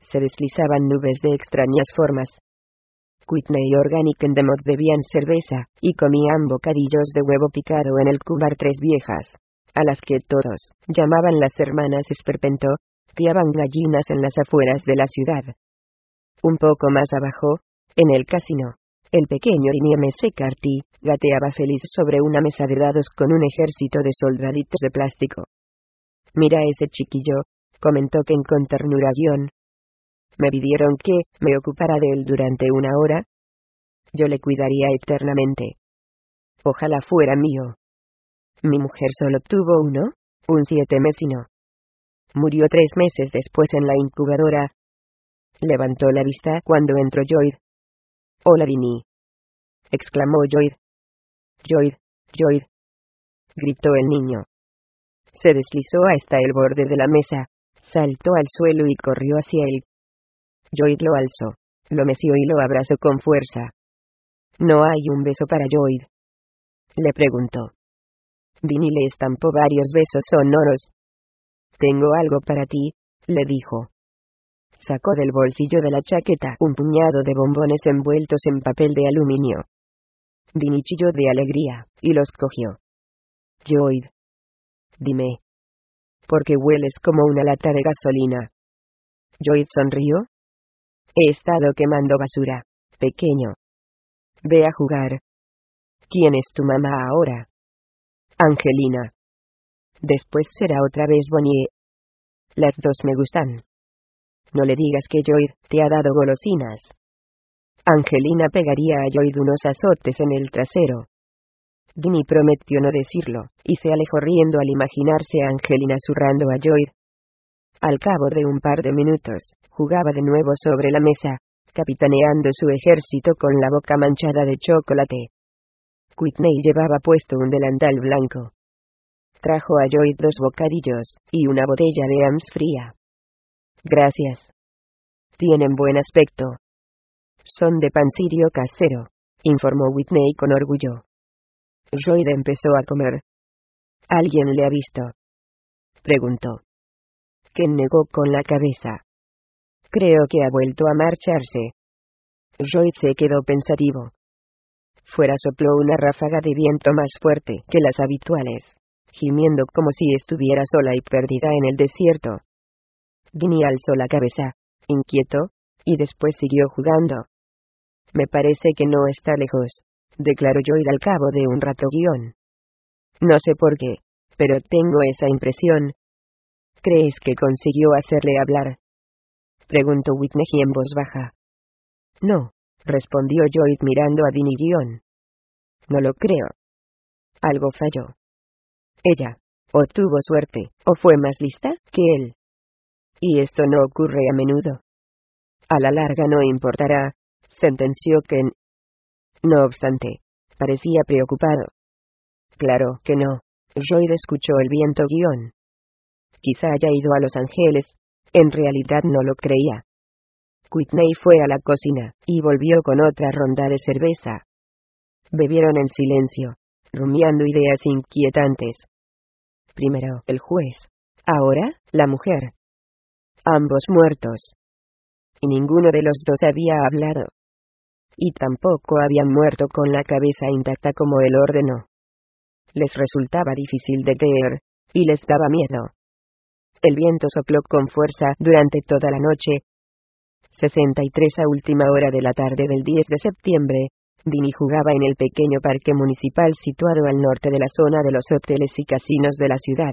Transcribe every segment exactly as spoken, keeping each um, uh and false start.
se deslizaban nubes de extrañas formas. Whitney y Organic Endemot bebían cerveza, y comían bocadillos de huevo picado en el cubar Tres Viejas, a las que todos llamaban las hermanas Esperpento, criaban gallinas en las afueras de la ciudad. Un poco más abajo, en el casino, el pequeño Dini M C Carty gateaba feliz sobre una mesa de dados con un ejército de soldaditos de plástico. «Mira a ese chiquillo», comentó Ken con ternura. John. «Me pidieron que me ocupara de él durante una hora. Yo le cuidaría eternamente. Ojalá fuera mío. Mi mujer solo tuvo uno, un siete mesino. Murió tres meses después en la incubadora». Levantó la vista cuando entró Lloyd. «Hola, Dini», exclamó Lloyd. «Lloyd, Lloyd», gritó el niño. Se deslizó hasta el borde de la mesa, saltó al suelo y corrió hacia él. Lloyd lo alzó, lo meció y lo abrazó con fuerza. «¿No hay un beso para Lloyd?», le preguntó. Dini le estampó varios besos sonoros. «Tengo algo para ti», le dijo. Sacó del bolsillo de la chaqueta un puñado de bombones envueltos en papel de aluminio. Dini chilló de alegría, y los cogió. «Lloyd, dime. ¿Por qué hueles como una lata de gasolina?». Lloyd sonrió. «He estado quemando basura, pequeño. Ve a jugar». «¿Quién es tu mamá ahora?». «Angelina. Después será otra vez Bonnie. Las dos me gustan». «No le digas que Lloyd te ha dado golosinas». Angelina pegaría a Lloyd unos azotes en el trasero. Dini prometió no decirlo, y se alejó riendo al imaginarse a Angelina zurrando a Lloyd. Al cabo de un par de minutos, jugaba de nuevo sobre la mesa, capitaneando su ejército con la boca manchada de chocolate. Whitney llevaba puesto un delantal blanco. Trajo a Lloyd dos bocadillos, y una botella de Ams fría. «Gracias. Tienen buen aspecto». «Son de pancirio casero», informó Whitney con orgullo. Lloyd empezó a comer. «¿Alguien le ha visto?», preguntó. Ken negó con la cabeza. «Creo que ha vuelto a marcharse». Lloyd se quedó pensativo. Fuera sopló una ráfaga de viento más fuerte que las habituales, gimiendo como si estuviera sola y perdida en el desierto. Dini alzó la cabeza, inquieto, y después siguió jugando. «Me parece que no está lejos», declaró Lloyd al cabo de un rato. Guión. «No sé por qué, pero tengo esa impresión». «¿Crees que consiguió hacerle hablar?», preguntó Whitney en voz baja. «No», respondió Lloyd mirando a Dini. Guión. «No lo creo. Algo falló. Ella, o tuvo suerte, o fue más lista que él. Y esto no ocurre a menudo. A la larga no importará», sentenció Ken. No obstante, parecía preocupado. «Claro que no». Lloyd escuchó el viento. Guión. «Quizá haya ido a Los Ángeles». En realidad no lo creía. Whitney fue a la cocina, y volvió con otra ronda de cerveza. Bebieron en silencio, rumiando ideas inquietantes. Primero el juez, ahora la mujer. Ambos muertos. Y ninguno de los dos había hablado. Y tampoco habían muerto con la cabeza intacta como él ordenó. Les resultaba difícil de creer, y les daba miedo. El viento sopló con fuerza durante toda la noche. sesenta y tres a última hora de la tarde del diez de septiembre, Dini jugaba en el pequeño parque municipal situado al norte de la zona de los hoteles y casinos de la ciudad.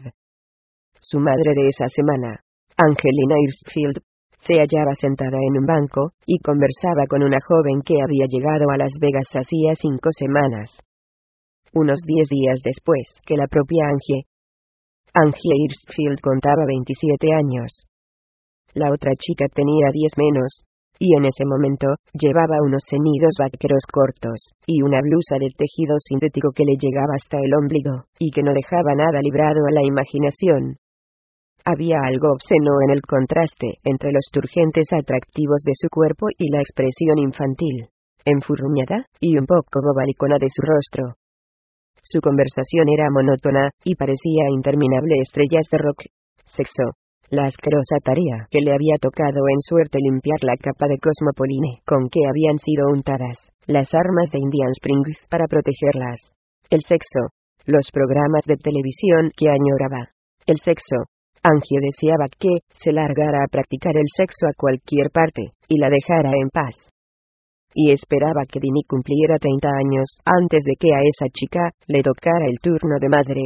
Su madre de esa semana, Angelina Hirschfield, se hallaba sentada en un banco, y conversaba con una joven que había llegado a Las Vegas hacía cinco semanas. Unos diez días después que la propia Angie. Angie Hirschfield contaba veintisiete años. La otra chica tenía diez menos, y en ese momento, llevaba unos ceñidos vaqueros cortos, y una blusa de tejido sintético que le llegaba hasta el ombligo, y que no dejaba nada librado a la imaginación. Había algo obsceno en el contraste entre los turgentes atractivos de su cuerpo y la expresión infantil, enfurruñada, y un poco bobalicona de su rostro. Su conversación era monótona, y parecía interminable estrellas de rock, sexo, la asquerosa tarea que le había tocado en suerte limpiar la capa de cosmopoline con que habían sido untadas las armas de Indian Springs para protegerlas. El sexo, los programas de televisión que añoraba. El sexo. Angie deseaba que se largara a practicar el sexo a cualquier parte, y la dejara en paz. Y esperaba que Dini cumpliera treinta años antes de que a esa chica le tocara el turno de madre.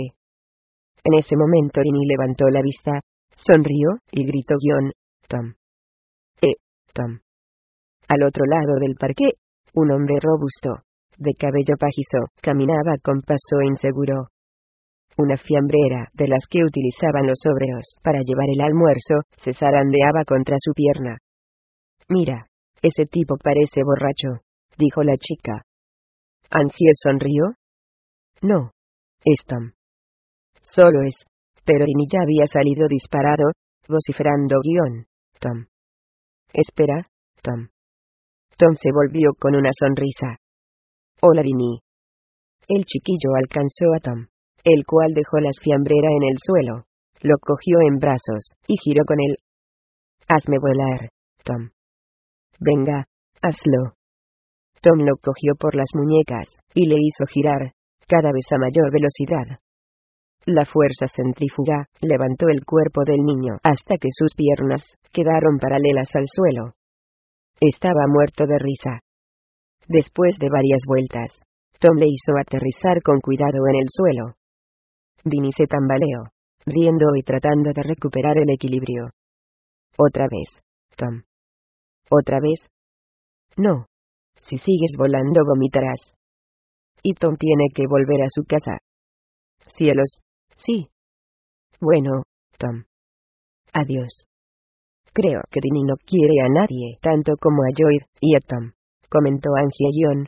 En ese momento Dini levantó la vista, sonrió, y gritó guión, Tom. Eh, Tom. Al otro lado del parque, un hombre robusto, de cabello pajizo, caminaba con paso inseguro. Una fiambrera, de las que utilizaban los obreros para llevar el almuerzo, se zarandeaba contra su pierna. Mira, ese tipo parece borracho, dijo la chica. Angie sonrió. No, es Tom. Solo es, pero Dini ya había salido disparado, vociferando guión, Tom. Espera, Tom. Tom se volvió con una sonrisa. Hola Dini. El chiquillo alcanzó a Tom, el cual dejó la fiambrera en el suelo, lo cogió en brazos, y giró con él. Hazme volar, Tom. Venga, hazlo. Tom lo cogió por las muñecas, y le hizo girar, cada vez a mayor velocidad. La fuerza centrífuga levantó el cuerpo del niño hasta que sus piernas quedaron paralelas al suelo. Estaba muerto de risa. Después de varias vueltas, Tom le hizo aterrizar con cuidado en el suelo. Dini se tambaleó, riendo y tratando de recuperar el equilibrio. Otra vez, Tom. ¿Otra vez? No. Si sigues volando vomitarás. Y Tom tiene que volver a su casa. Cielos, sí. Bueno, Tom. Adiós. Creo que Dini no quiere a nadie tanto como a Joyd y a Tom, comentó Angie John.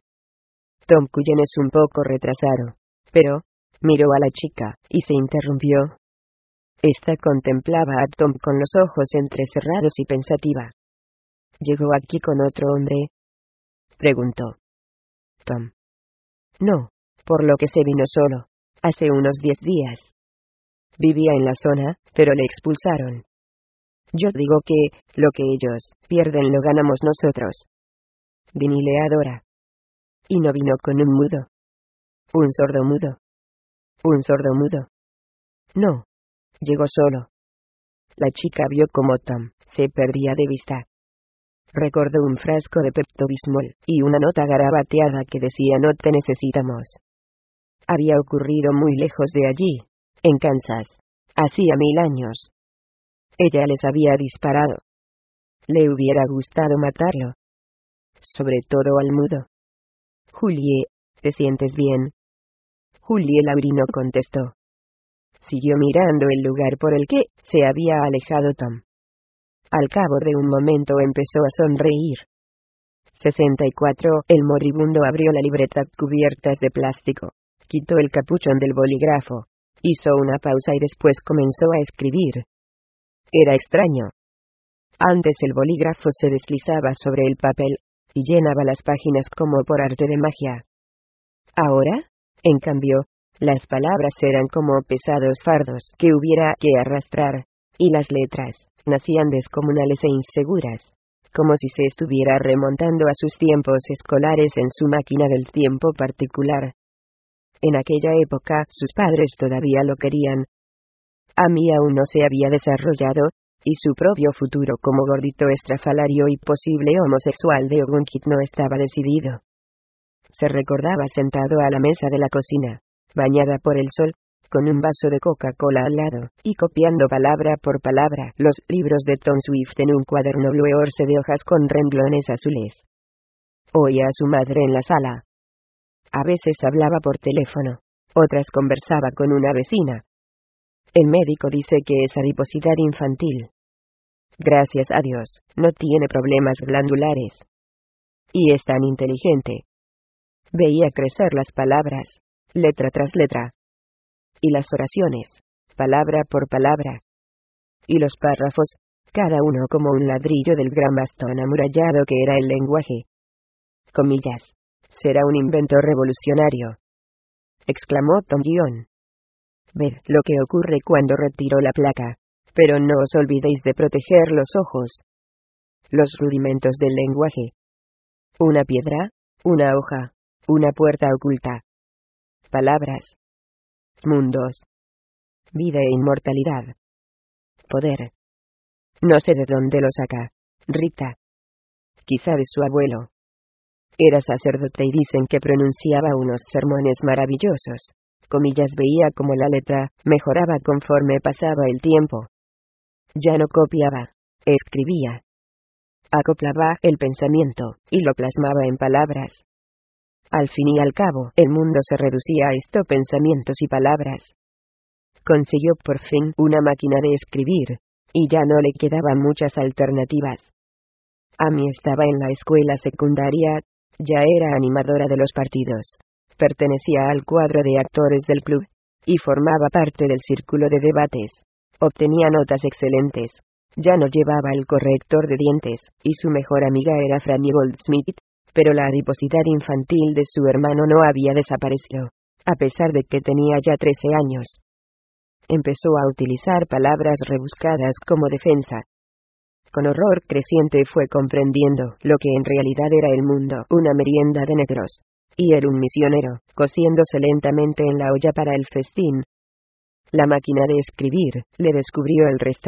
Tom Cullen es un poco retrasado, pero miró a la chica y se interrumpió. Esta contemplaba a Tom con los ojos entrecerrados y pensativa. ¿Llegó aquí con otro hombre?, preguntó. Tom. No, por lo que se vino solo, hace unos diez días. Vivía en la zona, pero le expulsaron. Yo digo que, lo que ellos pierden lo ganamos nosotros. Dini le adora. Y no vino con un mudo. Un sordo mudo. Un sordo mudo. No. Llegó solo. La chica vio cómo Tom se perdía de vista. Recordó un frasco de Pepto-Bismol y una nota garabateada que decía no te necesitamos. Había ocurrido muy lejos de allí, en Kansas, hacía mil años. Ella les había disparado. Le hubiera gustado matarlo. Sobre todo al mudo. Julie, ¿te sientes bien? Julie Laurino contestó. Siguió mirando el lugar por el que se había alejado Tom. Al cabo de un momento empezó a sonreír. sesenta y cuatro. El moribundo abrió la libreta cubiertas de plástico, quitó el capuchón del bolígrafo, hizo una pausa y después comenzó a escribir. Era extraño. Antes el bolígrafo se deslizaba sobre el papel, y llenaba las páginas como por arte de magia. Ahora, en cambio, las palabras eran como pesados fardos que hubiera que arrastrar, y las letras nacían descomunales e inseguras, como si se estuviera remontando a sus tiempos escolares en su máquina del tiempo particular. En aquella época sus padres todavía lo querían. Amy aún no se había desarrollado, y su propio futuro como gordito estrafalario y posible homosexual de Ogunkit no estaba decidido. Se recordaba sentado a la mesa de la cocina, bañada por el sol, con un vaso de Coca-Cola al lado, y copiando palabra por palabra los libros de Tom Swift en un cuaderno Blue Horse de hojas con renglones azules. Oía a su madre en la sala. A veces hablaba por teléfono, otras conversaba con una vecina. El médico dice que es adiposidad infantil. Gracias a Dios, no tiene problemas glandulares. Y es tan inteligente. Veía crecer las palabras, letra tras letra. Y las oraciones, palabra por palabra. Y los párrafos, cada uno como un ladrillo del gran bastón amurallado que era el lenguaje. Comillas. Será un invento revolucionario, exclamó Tom Guion. Ved lo que ocurre cuando retiro la placa. Pero no os olvidéis de proteger los ojos. Los rudimentos del lenguaje. Una piedra, una hoja, una puerta oculta. Palabras. Mundos. Vida e inmortalidad. Poder. No sé de dónde lo saca. Rita. Quizá de su abuelo. Era sacerdote y dicen que pronunciaba unos sermones maravillosos. Comillas, veía como la letra mejoraba conforme pasaba el tiempo. Ya no copiaba, escribía. Acoplaba el pensamiento, y lo plasmaba en palabras. Al fin y al cabo, el mundo se reducía a esto: pensamientos y palabras. Consiguió por fin una máquina de escribir, y ya no le quedaban muchas alternativas. Amy estaba en la escuela secundaria, ya era animadora de los partidos. Pertenecía al cuadro de actores del club, y formaba parte del círculo de debates. Obtenía notas excelentes. Ya no llevaba el corrector de dientes, y su mejor amiga era Franny Goldsmith, pero la adiposidad infantil de su hermano no había desaparecido, a pesar de que tenía ya trece años. Empezó a utilizar palabras rebuscadas como defensa. Con horror creciente fue comprendiendo lo que en realidad era el mundo: una merienda de negros. Y él un misionero, cociéndose lentamente en la olla para el festín. La máquina de escribir le descubrió el resto.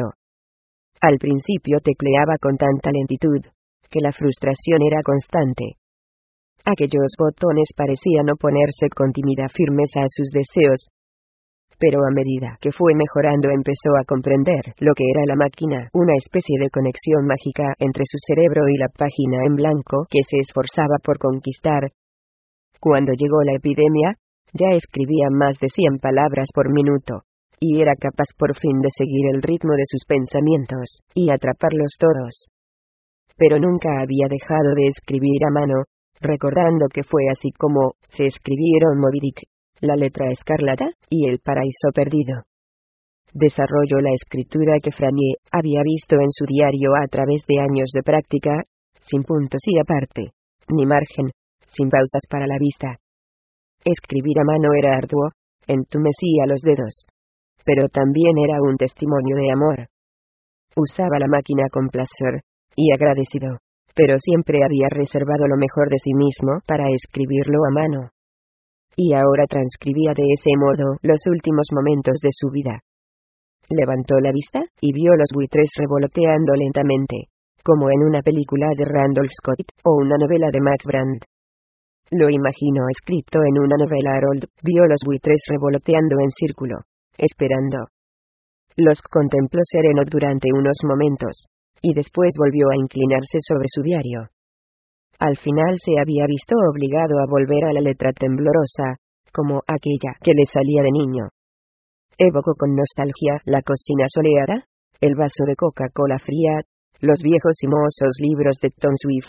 Al principio tecleaba con tanta lentitud, que la frustración era constante. Aquellos botones parecían oponerse con tímida firmeza a sus deseos. Pero a medida que fue mejorando empezó a comprender lo que era la máquina: una especie de conexión mágica entre su cerebro y la página en blanco que se esforzaba por conquistar. Cuando llegó la epidemia, ya escribía más de cien palabras por minuto, y era capaz por fin de seguir el ritmo de sus pensamientos, y atraparlos todos. Pero nunca había dejado de escribir a mano, recordando que fue así como se escribieron Moby Dick, La letra escarlata, y El paraíso perdido. Desarrolló la escritura que Franny había visto en su diario a través de años de práctica, sin puntos y aparte, ni margen, sin pausas para la vista. Escribir a mano era arduo, entumecía los dedos. Pero también era un testimonio de amor. Usaba la máquina con placer, y agradecido, pero siempre había reservado lo mejor de sí mismo para escribirlo a mano. Y ahora transcribía de ese modo los últimos momentos de su vida. Levantó la vista, y vio los buitres revoloteando lentamente, como en una película de Randolph Scott, o una novela de Max Brand. Lo imaginó escrito en una novela. Harold vio los buitres revoloteando en círculo, esperando. Los contempló sereno durante unos momentos, y después volvió a inclinarse sobre su diario. Al final se había visto obligado a volver a la letra temblorosa, como aquella que le salía de niño. Evocó con nostalgia la cocina soleada, el vaso de Coca-Cola fría, los viejos y mozos libros de Tom Swift.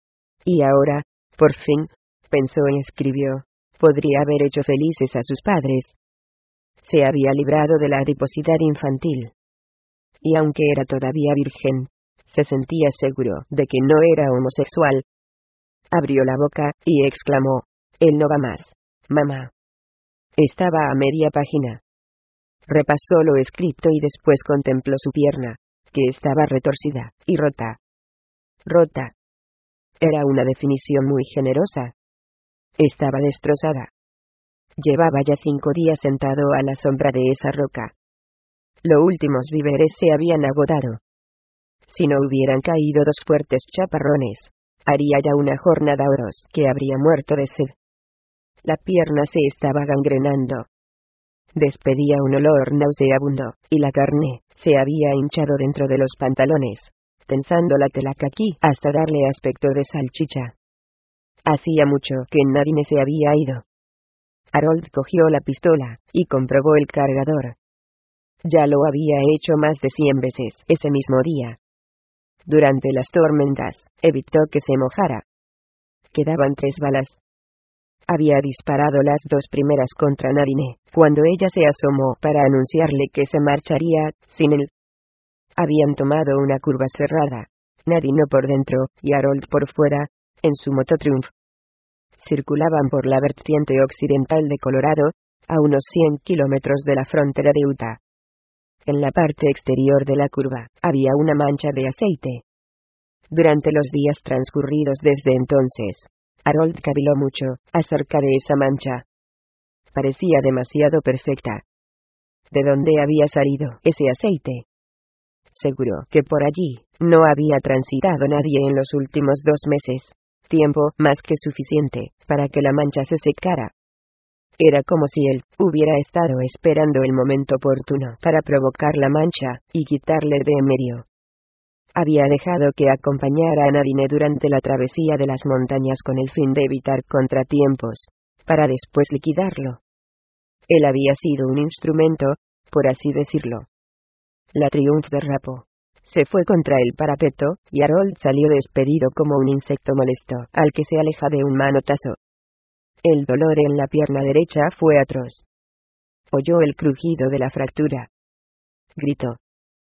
Y ahora, por fin, pensó y escribió, podría haber hecho felices a sus padres. Se había librado de la adiposidad infantil. Y aunque era todavía virgen, se sentía seguro de que no era homosexual. Abrió la boca, y exclamó, él no va más, mamá. Estaba a media página. Repasó lo escrito y después contempló su pierna, que estaba retorcida, y rota. Rota. Era una definición muy generosa. Estaba destrozada. Llevaba ya cinco días sentado a la sombra de esa roca. Los últimos víveres se habían agotado. Si no hubieran caído dos fuertes chaparrones, haría ya una jornada horos que habría muerto de sed. La pierna se estaba gangrenando. Despedía un olor nauseabundo, y la carne se había hinchado dentro de los pantalones, tensando la tela caqui hasta darle aspecto de salchicha. Hacía mucho que Nadine se había ido. Harold cogió la pistola, y comprobó el cargador. Ya lo había hecho más de cien veces ese mismo día. Durante las tormentas, evitó que se mojara. Quedaban tres balas. Había disparado las dos primeras contra Nadine, cuando ella se asomó para anunciarle que se marcharía sin él. Habían tomado una curva cerrada, Nadine por dentro, y Harold por fuera, en su moto Triumph. Circulaban por la vertiente occidental de Colorado, a unos cien kilómetros de la frontera de Utah. En la parte exterior de la curva, había una mancha de aceite. Durante los días transcurridos desde entonces, Harold caviló mucho acerca de esa mancha. Parecía demasiado perfecta. ¿De dónde había salido ese aceite? Seguro que por allí no había transitado nadie en los últimos dos meses, tiempo más que suficiente para que la mancha se secara. Era como si él hubiera estado esperando el momento oportuno para provocar la mancha y quitarle de en medio. Había dejado que acompañara a Nadine durante la travesía de las montañas con el fin de evitar contratiempos, para después liquidarlo. Él había sido un instrumento, por así decirlo. La Triumph derrapó. Se fue contra el parapeto, y Harold salió despedido como un insecto molesto al que se aleja de un manotazo. El dolor en la pierna derecha fue atroz. Oyó el crujido de la fractura. Gritó.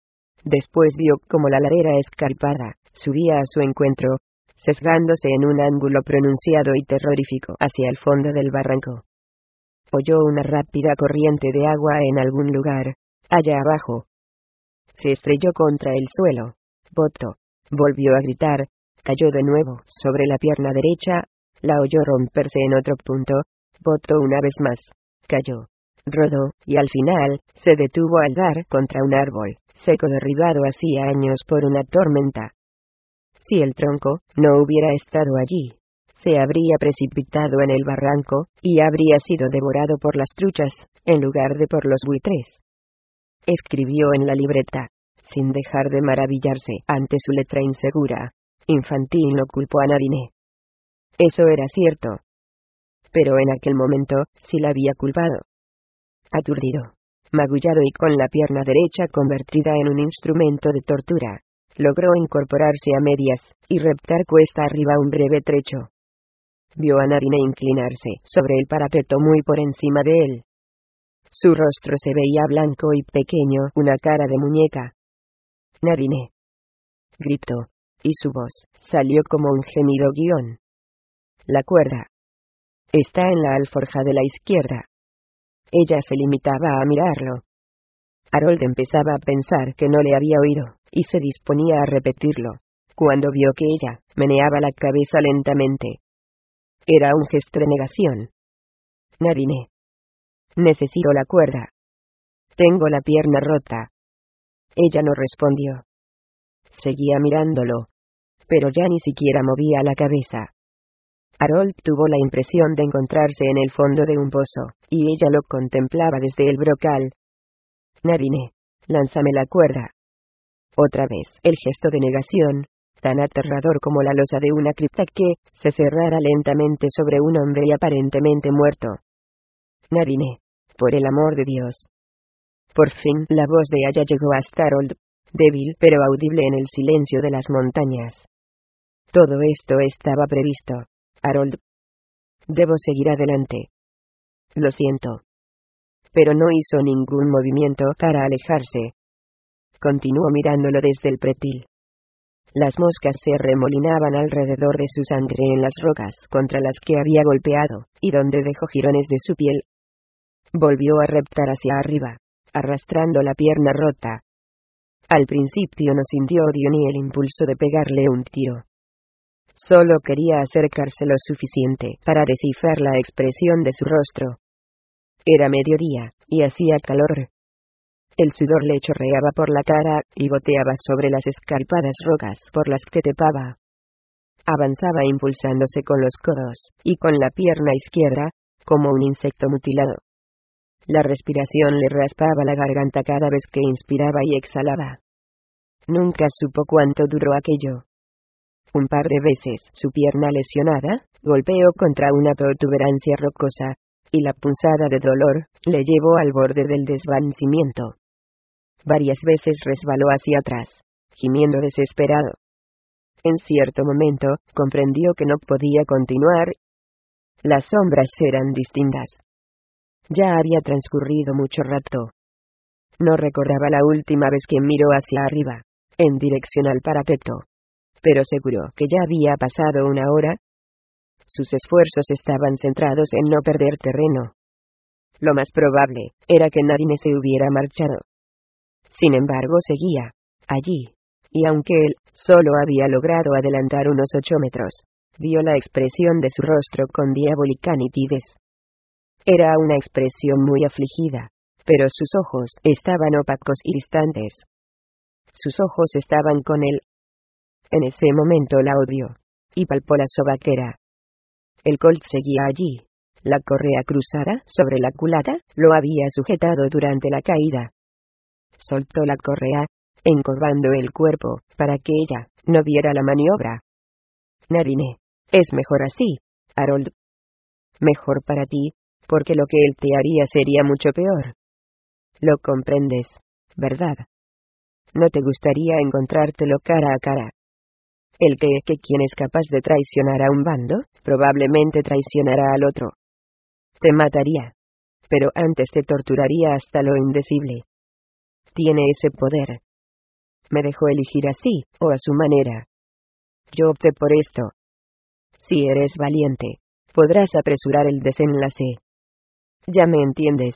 Después vio cómo la ladera escarpada subía a su encuentro, sesgándose en un ángulo pronunciado y terrorífico hacia el fondo del barranco. Oyó una rápida corriente de agua en algún lugar, allá abajo. Se estrelló contra el suelo. Botó. Volvió a gritar. Cayó de nuevo sobre la pierna derecha. La oyó romperse en otro punto. Botó una vez más. Cayó. Rodó, y al final, se detuvo al dar contra un árbol seco derribado hacía años por una tormenta. Si el tronco no hubiera estado allí, se habría precipitado en el barranco, y habría sido devorado por las truchas, en lugar de por los buitres. Escribió en la libreta, sin dejar de maravillarse ante su letra insegura. Infantino culpó a Nadine. Eso era cierto. Pero en aquel momento, sí la había culpado. Aturdido, magullado y con la pierna derecha convertida en un instrumento de tortura, logró incorporarse a medias, y reptar cuesta arriba un breve trecho. Vio a Nadine inclinarse sobre el parapeto muy por encima de él. Su rostro se veía blanco y pequeño, una cara de muñeca. Nadine. Gritó, y su voz salió como un gemido guión. La cuerda. Está en la alforja de la izquierda. Ella se limitaba a mirarlo. Harold empezaba a pensar que no le había oído, y se disponía a repetirlo, cuando vio que ella meneaba la cabeza lentamente. Era un gesto de negación. Nadine. Necesito la cuerda. Tengo la pierna rota. Ella no respondió. Seguía mirándolo, pero ya ni siquiera movía la cabeza. Harold tuvo la impresión de encontrarse en el fondo de un pozo, y ella lo contemplaba desde el brocal. Nadine, lánzame la cuerda. Otra vez, el gesto de negación, tan aterrador como la losa de una cripta que se cerrara lentamente sobre un hombre y aparentemente muerto. Nadine, por el amor de Dios. Por fin, la voz de Aya llegó hasta Harold, débil pero audible en el silencio de las montañas. Todo esto estaba previsto, Harold. Debo seguir adelante. Lo siento. Pero no hizo ningún movimiento para alejarse. Continuó mirándolo desde el pretil. Las moscas se remolinaban alrededor de su sangre en las rocas contra las que había golpeado, y donde dejó jirones de su piel. Volvió a reptar hacia arriba, arrastrando la pierna rota. Al principio no sintió odio ni el impulso de pegarle un tiro. Solo quería acercarse lo suficiente para descifrar la expresión de su rostro. Era mediodía, y hacía calor. El sudor le chorreaba por la cara, y goteaba sobre las escarpadas rocas por las que trepaba. Avanzaba impulsándose con los codos, y con la pierna izquierda, como un insecto mutilado. La respiración le raspaba la garganta cada vez que inspiraba y exhalaba. Nunca supo cuánto duró aquello. Un par de veces, su pierna lesionada, golpeó contra una protuberancia rocosa, y la punzada de dolor le llevó al borde del desvanecimiento. Varias veces resbaló hacia atrás, gimiendo desesperado. En cierto momento, comprendió que no podía continuar. Las sombras eran distintas. Ya había transcurrido mucho rato. No recordaba la última vez que miró hacia arriba, en dirección al parapeto. Pero seguro que ya había pasado una hora. Sus esfuerzos estaban centrados en no perder terreno. Lo más probable era que Nadine se hubiera marchado. Sin embargo seguía allí, y aunque él solo había logrado adelantar unos ocho metros, vio la expresión de su rostro con diabólica nitidez. Era una expresión muy afligida, pero sus ojos estaban opacos y distantes. Sus ojos estaban con él. En ese momento la odió, y palpó la sobaquera. El Colt seguía allí. La correa cruzada sobre la culata lo había sujetado durante la caída. Soltó la correa, encorvando el cuerpo, para que ella no viera la maniobra. Narine, es mejor así, Harold. Mejor para ti, porque lo que él te haría sería mucho peor. Lo comprendes, ¿verdad? No te gustaría encontrártelo cara a cara. El que, que quien es capaz de traicionar a un bando, probablemente traicionará al otro. Te mataría. Pero antes te torturaría hasta lo indecible. Tiene ese poder. Me dejó elegir así, o a su manera. Yo opté por esto. Si eres valiente, podrás apresurar el desenlace. Ya me entiendes.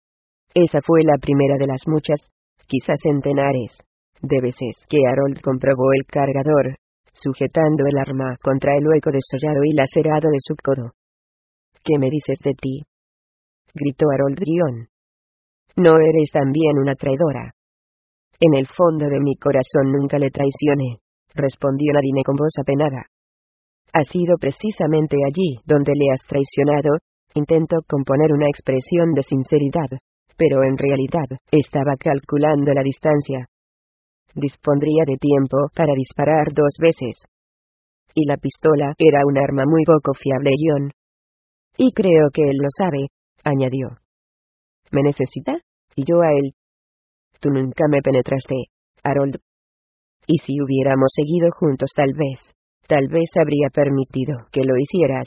Esa fue la primera de las muchas, quizás centenares, de veces que Harold comprobó el cargador, sujetando el arma contra el hueco desollado y lacerado de su codo. ¿Qué me dices de ti?, gritó Harold Grión. ¿No eres también una traidora? En el fondo de mi corazón nunca le traicioné, respondió Narine con voz apenada. Ha sido precisamente allí donde le has traicionado. Intentó componer una expresión de sinceridad, pero en realidad estaba calculando la distancia. Dispondría de tiempo para disparar dos veces. Y la pistola era un arma muy poco fiable, John. Y creo que él lo sabe, añadió. ¿Me necesita? Y yo a él. Tú nunca me penetraste, Harold. Y si hubiéramos seguido juntos tal vez, tal vez habría permitido que lo hicieras.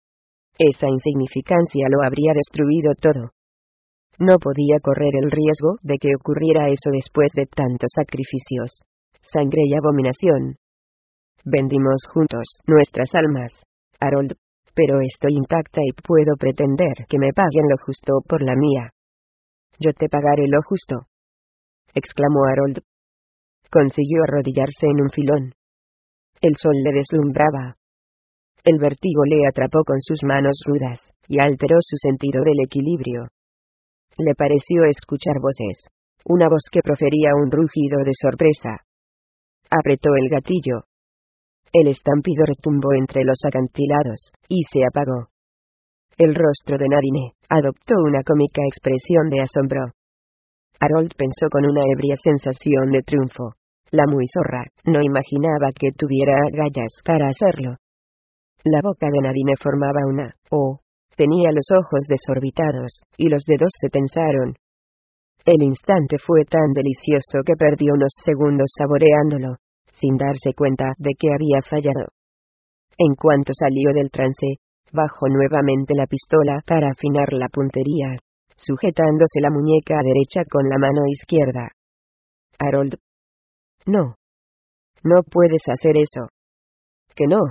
Esa insignificancia lo habría destruido todo. No podía correr el riesgo de que ocurriera eso después de tantos sacrificios, sangre y abominación. Vendimos juntos nuestras almas, Harold, pero estoy intacta y puedo pretender que me paguen lo justo por la mía. Yo te pagaré lo justo, exclamó Harold. Consiguió arrodillarse en un filón. El sol le deslumbraba. El vértigo le atrapó con sus manos rudas, y alteró su sentido del equilibrio. Le pareció escuchar voces, una voz que profería un rugido de sorpresa. Apretó el gatillo. El estampido retumbó entre los acantilados, y se apagó. El rostro de Narine adoptó una cómica expresión de asombro. Harold pensó con una ebria sensación de triunfo. La muy zorra no imaginaba que tuviera agallas para hacerlo. La boca de Narine formaba una O. Tenía los ojos desorbitados, y los dedos se tensaron. El instante fue tan delicioso que perdió unos segundos saboreándolo, sin darse cuenta de que había fallado. En cuanto salió del trance, bajó nuevamente la pistola para afinar la puntería, sujetándose la muñeca derecha con la mano izquierda. Harold. No. No puedes hacer eso. ¿Que no?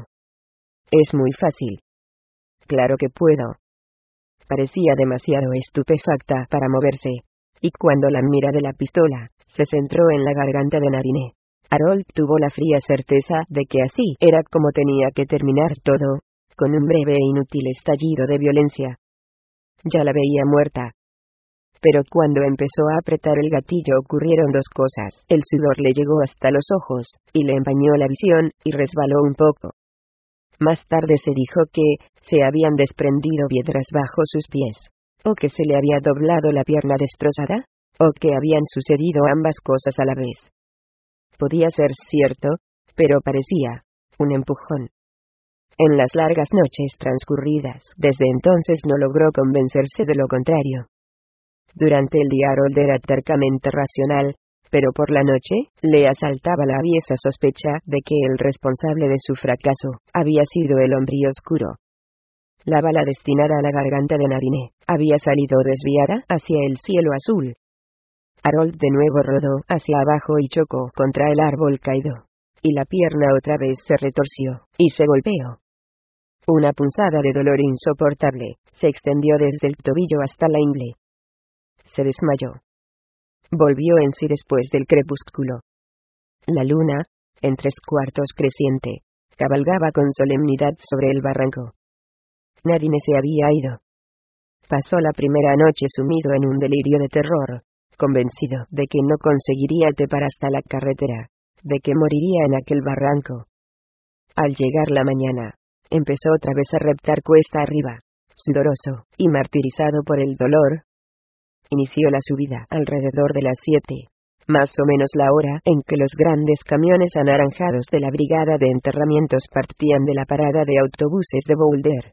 Es muy fácil. Claro que puedo. Parecía demasiado estupefacta para moverse, y cuando la mira de la pistola se centró en la garganta de Narine, Harold tuvo la fría certeza de que así era como tenía que terminar todo, con un breve e inútil estallido de violencia. Ya la veía muerta. Pero cuando empezó a apretar el gatillo ocurrieron dos cosas. El sudor le llegó hasta los ojos, y le empañó la visión, y resbaló un poco. Más tarde se dijo que se habían desprendido piedras bajo sus pies, o que se le había doblado la pierna destrozada, o que habían sucedido ambas cosas a la vez. Podía ser cierto, pero parecía un empujón. En las largas noches transcurridas desde entonces no logró convencerse de lo contrario. Durante el día Harold era tercamente racional, pero por la noche le asaltaba la aviesa sospecha de que el responsable de su fracaso había sido el hombre oscuro. La bala destinada a la garganta de Narine había salido desviada hacia el cielo azul. Harold de nuevo rodó hacia abajo y chocó contra el árbol caído, y la pierna otra vez se retorció, y se golpeó. Una punzada de dolor insoportable se extendió desde el tobillo hasta la ingle. Se desmayó. Volvió en sí después del crepúsculo. La luna, en tres cuartos creciente, cabalgaba con solemnidad sobre el barranco. Nadie se había ido. Pasó la primera noche sumido en un delirio de terror, convencido de que no conseguiría trepar hasta la carretera, de que moriría en aquel barranco. Al llegar la mañana, empezó otra vez a reptar cuesta arriba, sudoroso y martirizado por el dolor. Inició la subida alrededor de las siete, más o menos la hora en que los grandes camiones anaranjados de la brigada de enterramientos partían de la parada de autobuses de Boulder.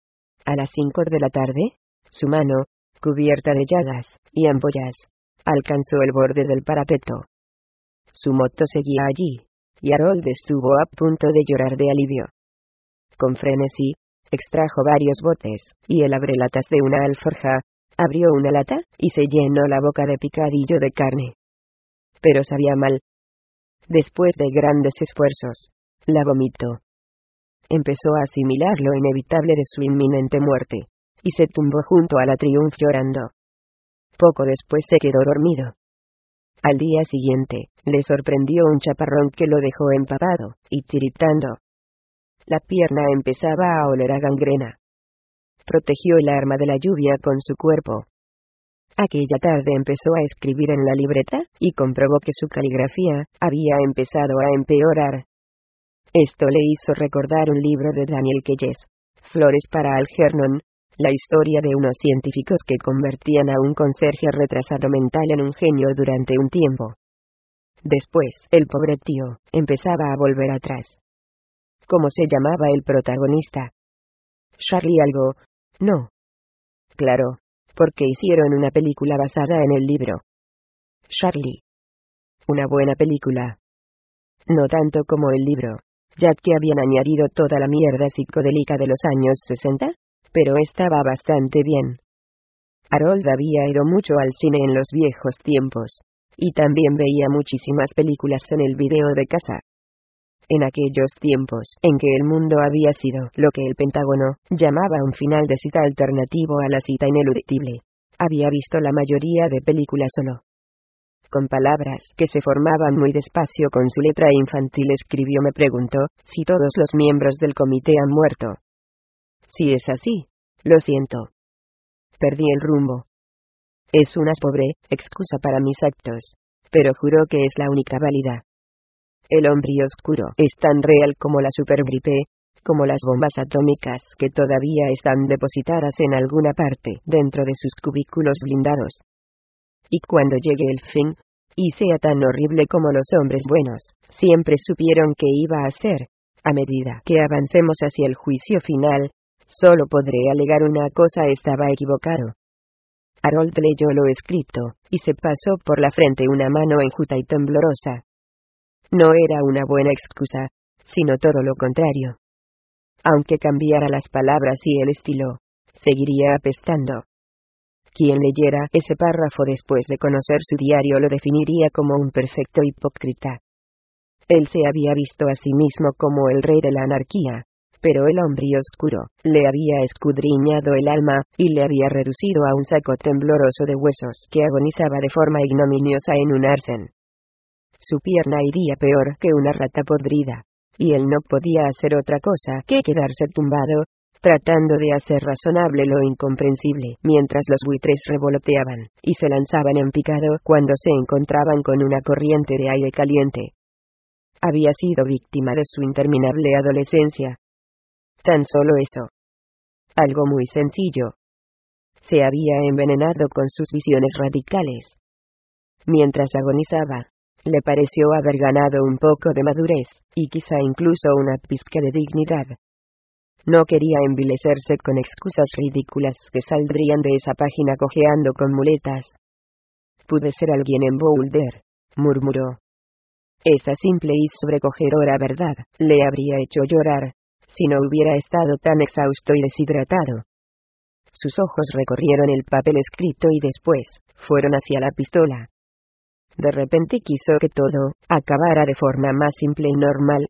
A las cinco de la tarde, su mano, cubierta de llagas y ampollas, alcanzó el borde del parapeto. Su moto seguía allí, y Harold estuvo a punto de llorar de alivio. Con frenesí, extrajo varios botes, y el abrelatas de una alforja, abrió una lata, y se llenó la boca de picadillo de carne. Pero sabía mal. Después de grandes esfuerzos, la vomitó. Empezó a asimilar lo inevitable de su inminente muerte, y se tumbó junto a la Triumph llorando. Poco después se quedó dormido. Al día siguiente, le sorprendió un chaparrón que lo dejó empapado, y tiritando. La pierna empezaba a oler a gangrena. Protegió el arma de la lluvia con su cuerpo. Aquella tarde empezó a escribir en la libreta, y comprobó que su caligrafía había empezado a empeorar. Esto le hizo recordar un libro de Daniel Keyes, Flores para Algernon, la historia de unos científicos que convertían a un conserje retrasado mental en un genio durante un tiempo. Después, el pobre tío empezaba a volver atrás. ¿Cómo se llamaba el protagonista? Charlie algo. No. Claro, porque hicieron una película basada en el libro. Charlie. Una buena película. No tanto como el libro, ya que habían añadido toda la mierda psicodélica de los años sesenta, pero estaba bastante bien. Harold había ido mucho al cine en los viejos tiempos, y también veía muchísimas películas en el video de casa. En aquellos tiempos en que el mundo había sido lo que el Pentágono llamaba un final de cita alternativo a la cita ineludible, había visto la mayoría de películas solo. Con palabras que se formaban muy despacio con su letra infantil escribió: me preguntó si todos los miembros del comité han muerto. Si es así, lo siento. Perdí el rumbo. Es una pobre excusa para mis actos, pero juro que es la única válida. El hombre oscuro es tan real como la supergripe, como las bombas atómicas que todavía están depositadas en alguna parte dentro de sus cubículos blindados. Y cuando llegue el fin, y sea tan horrible como los hombres buenos siempre supieron que iba a ser, a medida que avancemos hacia el juicio final, solo podré alegar una cosa: estaba equivocado. Harold leyó lo escrito, y se pasó por la frente una mano enjuta y temblorosa. No era una buena excusa, sino todo lo contrario. Aunque cambiara las palabras y el estilo, seguiría apestando. Quien leyera ese párrafo después de conocer su diario lo definiría como un perfecto hipócrita. Él se había visto a sí mismo como el rey de la anarquía, pero el hombre oscuro le había escudriñado el alma, y le había reducido a un saco tembloroso de huesos que agonizaba de forma ignominiosa en un arcén. Su pierna iría peor que una rata podrida, y él no podía hacer otra cosa que quedarse tumbado, tratando de hacer razonable lo incomprensible, mientras los buitres revoloteaban y se lanzaban en picado cuando se encontraban con una corriente de aire caliente. Había sido víctima de su interminable adolescencia. Tan solo eso. Algo muy sencillo. Se había envenenado con sus visiones radicales. Mientras agonizaba, le pareció haber ganado un poco de madurez, y quizá incluso una pizca de dignidad. No quería envilecerse con excusas ridículas que saldrían de esa página cojeando con muletas. Pude ser alguien en Boulder, murmuró. Esa simple y sobrecogedora verdad le habría hecho llorar, si no hubiera estado tan exhausto y deshidratado. Sus ojos recorrieron el papel escrito y después fueron hacia la pistola. De repente quiso que todo acabara de forma más simple y normal.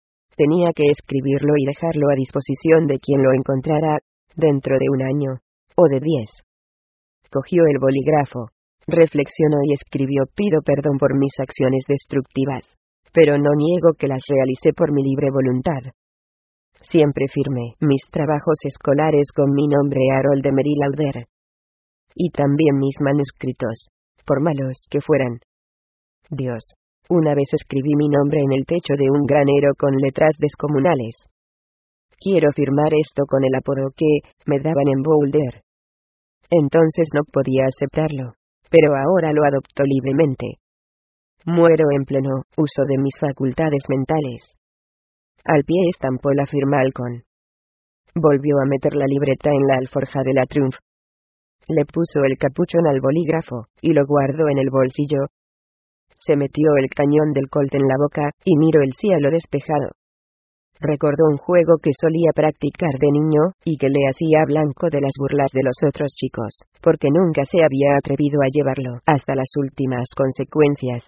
Tenía que escribirlo y dejarlo a disposición de quien lo encontrara, dentro de un año, o de diez. Cogió el bolígrafo, Reflexionó y escribió: pido perdón por mis acciones destructivas, pero no niego que las realicé por mi libre voluntad. Siempre firmé mis trabajos escolares con mi nombre, Harold Emery Lauder. Y también mis manuscritos, por malos que fueran. Dios. Una vez escribí mi nombre en el techo de un granero con letras descomunales. Quiero firmar esto con el apodo que me daban en Boulder. Entonces no podía aceptarlo, pero ahora lo adopto libremente. Muero en pleno uso de mis facultades mentales. Al pie estampó la firma Halcón. Volvió a meter la libreta en la alforja de la Triumph. Le puso el capuchón al bolígrafo, y lo guardó en el bolsillo. Se metió el cañón del Colt en la boca, y miró el cielo despejado. Recordó un juego que solía practicar de niño, y que le hacía blanco de las burlas de los otros chicos, porque nunca se había atrevido a llevarlo hasta las últimas consecuencias.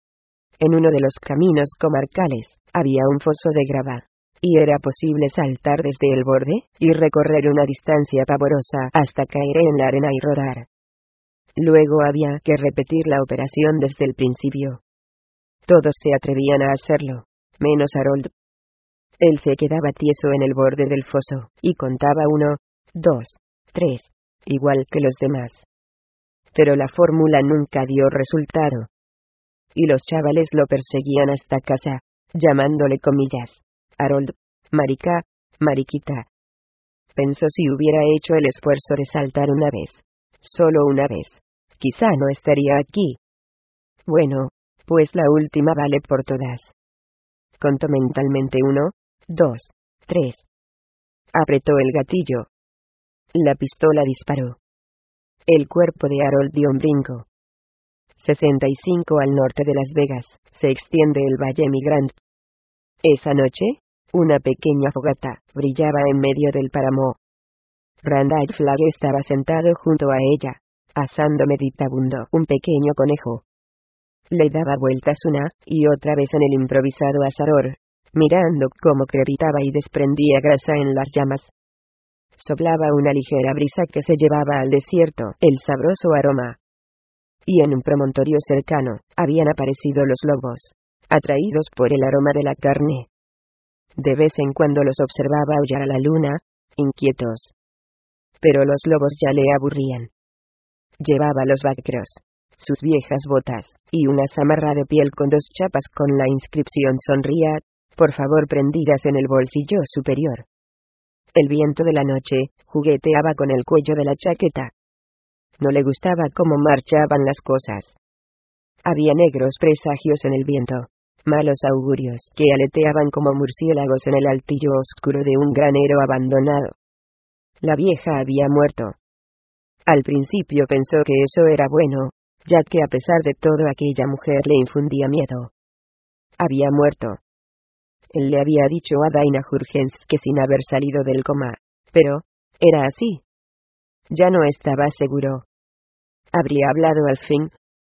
En uno de los caminos comarcales, había un foso de grava, y era posible saltar desde el borde, y recorrer una distancia pavorosa hasta caer en la arena y rodar. Luego había que repetir la operación desde el principio. Todos se atrevían a hacerlo, menos Harold. Él se quedaba tieso en el borde del foso, y contaba uno, dos, tres, igual que los demás. Pero la fórmula nunca dio resultado. Y los chavales lo perseguían hasta casa, llamándole comillas: Harold, marica, mariquita. Pensó: si hubiera hecho el esfuerzo de saltar una vez, solo una vez, quizá no estaría aquí. Bueno, pues la última vale por todas. Contó mentalmente: uno, dos, tres. Apretó el gatillo. La pistola disparó. El cuerpo de Harold dio un brinco. sesenta y cinco al norte de Las Vegas, se extiende el Valle Migrant. Esa noche, una pequeña fogata brillaba en medio del páramo. Randall Flagg estaba sentado junto a ella, asando meditabundo un pequeño conejo. Le daba vueltas una y otra vez en el improvisado asador, mirando cómo crepitaba y desprendía grasa en las llamas. Soplaba una ligera brisa que se llevaba al desierto el sabroso aroma. Y en un promontorio cercano, habían aparecido los lobos, atraídos por el aroma de la carne. De vez en cuando los observaba aullar a la luna, inquietos. Pero los lobos ya le aburrían. Llevaba los vaqueros, sus viejas botas, y una zamarra de piel con dos chapas con la inscripción «Sonría, por favor», prendidas en el bolsillo superior. El viento de la noche jugueteaba con el cuello de la chaqueta. No le gustaba cómo marchaban las cosas. Había negros presagios en el viento, malos augurios que aleteaban como murciélagos en el altillo oscuro de un granero abandonado. La vieja había muerto. Al principio pensó que eso era bueno, ya que a pesar de todo aquella mujer le infundía miedo. Había muerto. Él le había dicho a Dinah Hurgens que sin haber salido del coma, pero era así. Ya no estaba seguro. ¿Habría hablado al fin?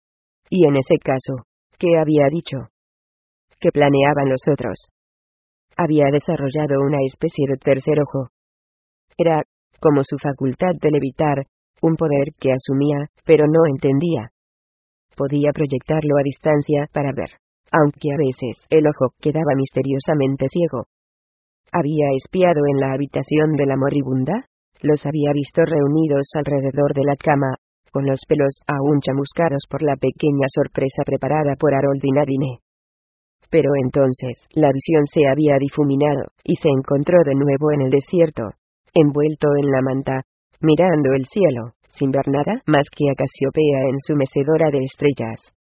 Y en ese caso, ¿qué había dicho? ¿Qué planeaban los otros? Había desarrollado una especie de tercer ojo. Era, como su facultad de levitar, un poder que asumía, pero no entendía. Podía proyectarlo a distancia para ver, aunque a veces el ojo quedaba misteriosamente ciego. Había espiado en la habitación de la moribunda. Los había visto reunidos alrededor de la cama, con los pelos aún chamuscados por la pequeña sorpresa preparada por Harold y Nadine. Pero entonces, la visión se había difuminado, y se encontró de nuevo en el desierto, envuelto en la manta, mirando el cielo, sin ver nada más que a Casiopea en su mecedora de estrellas.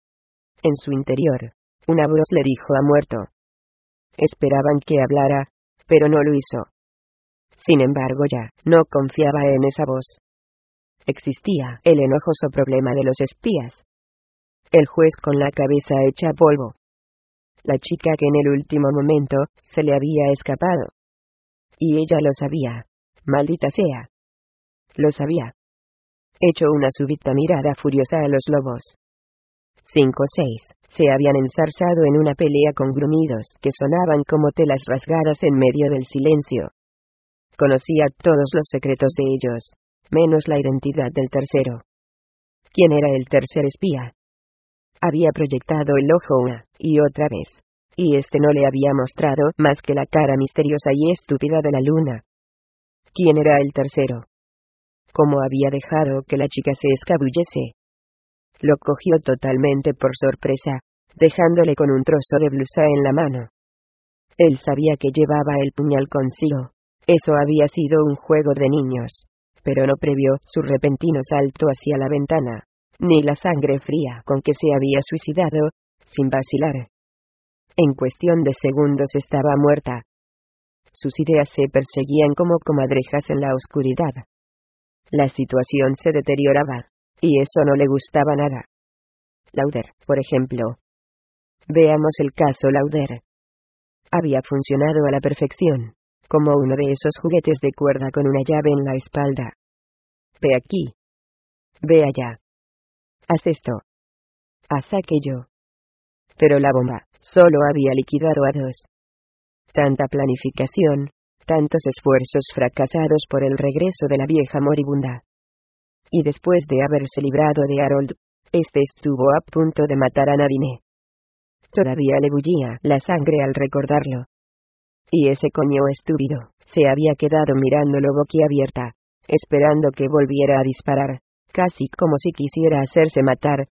En su interior, una voz le dijo: ha muerto. Esperaban que hablara, pero no lo hizo. Sin embargo, ya no confiaba en esa voz. Existía el enojoso problema de los espías. El juez con la cabeza hecha polvo. La chica que en el último momento se le había escapado. Y ella lo sabía. Maldita sea. Lo sabía. Echó una súbita mirada furiosa a los lobos. Cinco o seis se habían enzarzado en una pelea con gruñidos que sonaban como telas rasgadas en medio del silencio. Conocía todos los secretos de ellos, menos la identidad del tercero. ¿Quién era el tercer espía? Había proyectado el ojo una y otra vez, y este no le había mostrado más que la cara misteriosa y estúpida de la luna. ¿Quién era el tercero? ¿Cómo había dejado que la chica se escabullese? Lo cogió totalmente por sorpresa, dejándole con un trozo de blusa en la mano. Él sabía que llevaba el puñal consigo. Eso había sido un juego de niños, pero no previó su repentino salto hacia la ventana, ni la sangre fría con que se había suicidado, sin vacilar. En cuestión de segundos estaba muerta. Sus ideas se perseguían como comadrejas en la oscuridad. La situación se deterioraba, y eso no le gustaba nada. Lauder, por ejemplo. Veamos el caso Lauder. Había funcionado a la perfección, como uno de esos juguetes de cuerda con una llave en la espalda. Ve aquí. Ve allá. Haz esto. Haz aquello. Pero la bomba solo había liquidado a dos. Tanta planificación, tantos esfuerzos fracasados por el regreso de la vieja moribunda. Y después de haberse librado de Harold, este estuvo a punto de matar a Nadine. Todavía le bullía la sangre al recordarlo. Y ese coño estúpido se había quedado mirándolo boquiabierta, esperando que volviera a disparar, casi como si quisiera hacerse matar.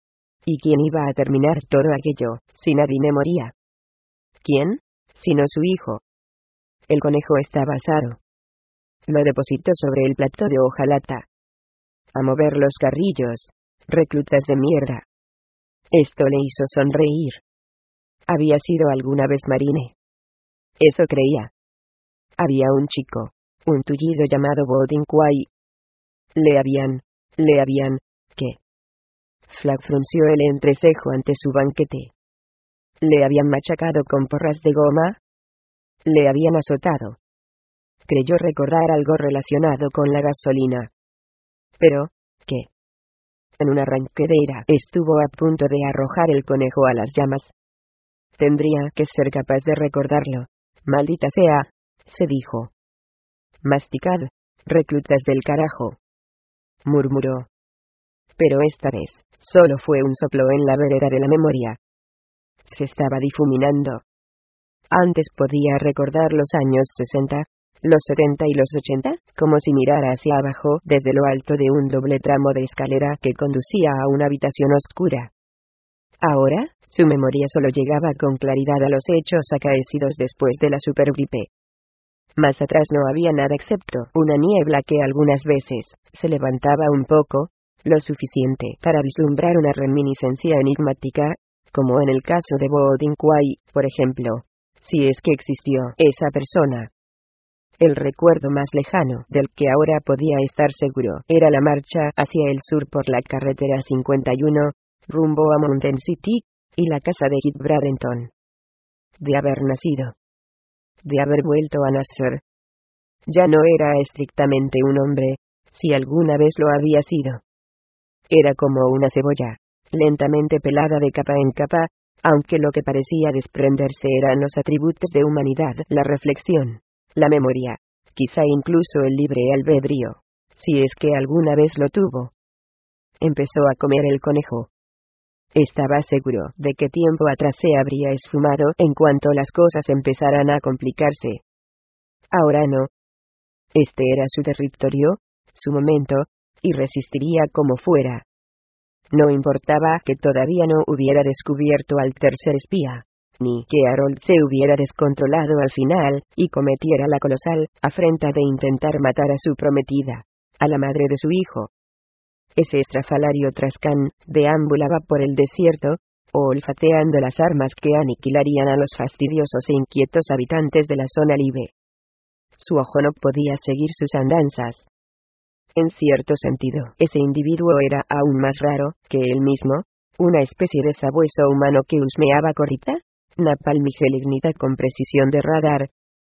¿Y quién iba a terminar todo aquello, si Nadine moría? ¿Quién? Sino su hijo. El conejo estaba asado. Lo depositó sobre el plato de hojalata. A mover los carrillos. Reclutas de mierda. Esto le hizo sonreír. Había sido alguna vez marine. Eso creía. Había un chico, un tullido llamado Bodinquay. Le habían, le habían, ¿qué? Flag frunció el entrecejo ante su banquete. ¿Le habían machacado con porras de goma? Le habían azotado. Creyó recordar algo relacionado con la gasolina. Pero, ¿qué? En una arranquedera estuvo a punto de arrojar el conejo a las llamas. Tendría que ser capaz de recordarlo. Maldita sea, se dijo. Masticad, reclutas del carajo. Murmuró. Pero esta vez, solo fue un soplo en la vereda de la memoria. Se estaba difuminando. Antes podía recordar los años sesenta, los setenta y los ochenta, como si mirara hacia abajo desde lo alto de un doble tramo de escalera que conducía a una habitación oscura. Ahora, su memoria solo llegaba con claridad a los hechos acaecidos después de la supergripe. Más atrás no había nada excepto una niebla que algunas veces se levantaba un poco, lo suficiente para vislumbrar una reminiscencia enigmática, como en el caso de Bodinquay, por ejemplo, si es que existió esa persona. El recuerdo más lejano del que ahora podía estar seguro era la marcha hacia el sur por la carretera cincuenta y uno, rumbo a Mountain City, y la casa de Kit Bradenton. De haber nacido. De haber vuelto a nacer. Ya no era estrictamente un hombre, si alguna vez lo había sido. Era como una cebolla, lentamente pelada de capa en capa, aunque lo que parecía desprenderse eran los atributos de humanidad, la reflexión, la memoria, quizá incluso el libre albedrío, si es que alguna vez lo tuvo. Empezó a comer el conejo. Estaba seguro de que tiempo atrás se habría esfumado en cuanto las cosas empezaran a complicarse. Ahora no. Este era su territorio, su momento, y resistiría como fuera. No importaba que todavía no hubiera descubierto al tercer espía, ni que Harold se hubiera descontrolado al final y cometiera la colosal afrenta de intentar matar a su prometida, a la madre de su hijo. Ese estrafalario Trascan deambulaba por el desierto, olfateando las armas que aniquilarían a los fastidiosos e inquietos habitantes de la zona libre. Su ojo no podía seguir sus andanzas. En cierto sentido, ese individuo era aún más raro que él mismo, una especie de sabueso humano que husmeaba corrita, napalm y gelignita con precisión de radar.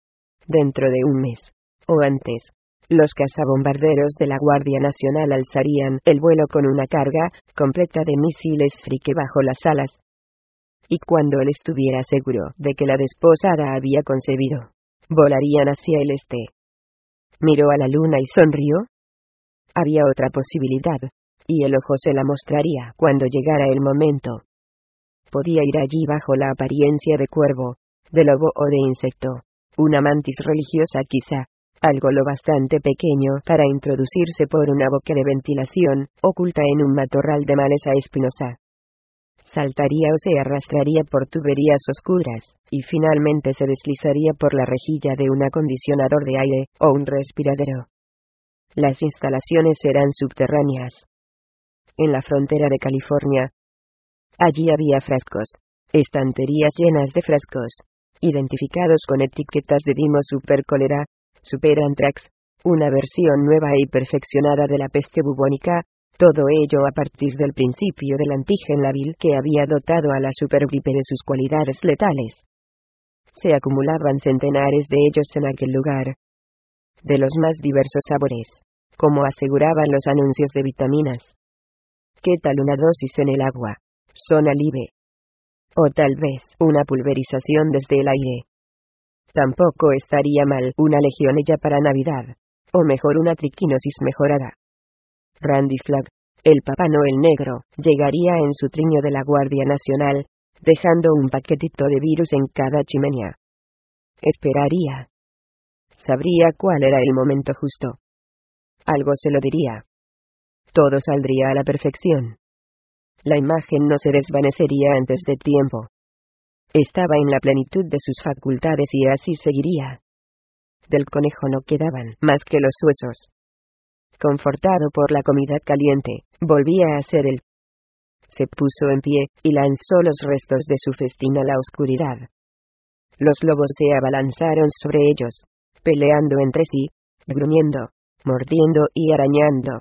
Dentro de un mes, o antes, los cazabombarderos de la Guardia Nacional alzarían el vuelo con una carga completa de misiles Frike bajo las alas. Y cuando él estuviera seguro de que la desposada había concebido, volarían hacia el este. Miró a la luna y sonrió. Había otra posibilidad, y el ojo se la mostraría cuando llegara el momento. Podía ir allí bajo la apariencia de cuervo, de lobo o de insecto, una mantis religiosa quizá, algo lo bastante pequeño para introducirse por una boca de ventilación, oculta en un matorral de maleza espinosa. Saltaría o se arrastraría por tuberías oscuras, y finalmente se deslizaría por la rejilla de un acondicionador de aire, o un respiradero. Las instalaciones eran subterráneas. En la frontera de California, allí había frascos, estanterías llenas de frascos, identificados con etiquetas de Dimo Super Cólera, Super Anthrax, una versión nueva y perfeccionada de la peste bubónica, todo ello a partir del principio del antígen lábil que había dotado a la supergripe de sus cualidades letales. Se acumulaban centenares de ellos en aquel lugar, de los más diversos sabores, como aseguraban los anuncios de vitaminas. ¿Qué tal una dosis en el agua? Son alive. O tal vez una pulverización desde el aire. Tampoco estaría mal una legionella para Navidad, o mejor una triquinosis mejorada. Randy Flagg, el Papá Noel negro, llegaría en su triño de la Guardia Nacional, dejando un paquetito de virus en cada chimenea. Esperaría. Sabría cuál era el momento justo. Algo se lo diría. Todo saldría a la perfección. La imagen no se desvanecería antes de tiempo. Estaba en la plenitud de sus facultades y así seguiría. Del conejo no quedaban más que los huesos. Confortado por la comida caliente, volvía a ser él. Se puso en pie, y lanzó los restos de su festín a la oscuridad. Los lobos se abalanzaron sobre ellos, peleando entre sí, gruñendo, mordiendo y arañando.